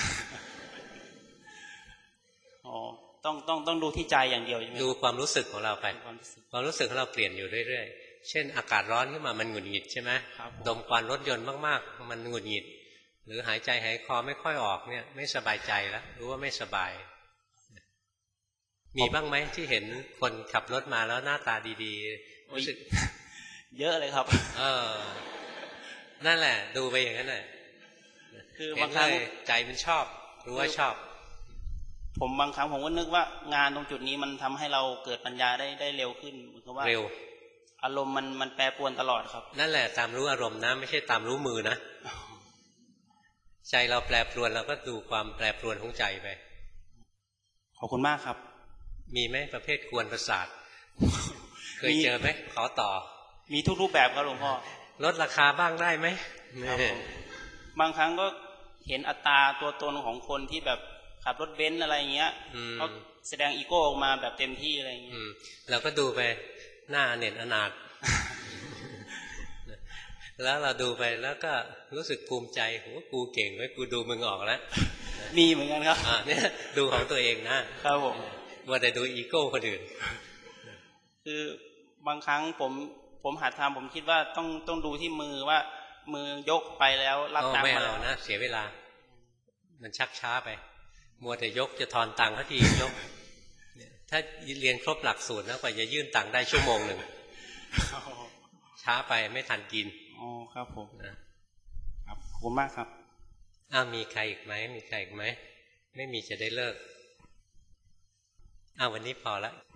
อ๋อต้องต้องต้องดูที่ใจอย่างเดียวใช่ไหมดู
ความรู้สึกของเราไปความรู้สึกของเราเปลี่ยนอยู่เรื่อยๆเช่นอากาศร้อนขึ้นมามันหงุดหงิดใช่ไหมดมควันรถยนต์มากๆมันหงุดหงิดหรือหายใจหายคอไม่ค่อยออกเนี่ยไม่สบายใจแล้วรู้ว่าไม่สบายมีบ้างไหมที่เห็นคนขับรถมาแล้วหน้าตาดีๆรู้สึก
เยอะเลยครับ
เออนั่นแหละดูไปอย่างนั้นแหละคือบางครั้งใจมันชอบรู้ว่าชอบ
ผมบางครั้งผมก็นึกว่างานตรงจุดนี้มันทำให้เราเกิดปัญญาได้ได้เร็วขึ้นเหมือนกับว่าเร็วอารมณ์มันมันแปรปรวนตลอดครับ
นั่นแหละตามรู้อารมณ์นะไม่ใช่ตามรู้มือนะใจเราแปรปรวนเราก็ดูความแปรปรวนของใจไป
ขอบคุณมากครับ
มีไหมประเภทกวนประสาทเคยเจอไหมขอต่อ
มีทุกรูปแบบครับหลวงพ่อ
ลดราคาบ้างได้ไหม
บางครั้งก็เห็นอัตราตัวตนของคนที่แบบขับรถเบนซ์อะไรเงี้ยเขาแสดงอีโก้ออกมาแบบเต็มที่อะไรเงี้ย
เราก็ดูไปหน้าเน็ตอนาถแล้วเราดูไปแล้วก็รู้สึกภูมิใจโหกูเก่งไว้กูดูมึงออกแล้ว
มีเหมือนกันครับ
อ่าเนี่ยดูของตัวเองนะครับผมว่าแต่ดูอีโก้คนอื่น
คือบางครั้งผมผมหัดทำผมคิดว่าต้องต้องดูที่มือว่ามือยกไปแล้วรับตังค์
มาแล้วนะเสียเวลามันชักช้าไปมัวแต่ยกจะทอนตังค์เขาทียกถ้าเรียนครบหลักสูตรนะกว่าจะยื่นตังค์ได้ชั่วโมงหนึ่งช้าไปไม่ทันกิน
อ๋อครับผมนะครับขอบคุณมากครับ
อ้าวมีใครอีกไหมมีใครอีกไหมไม่มีจะได้เลิกอ้าววันนี้พอละ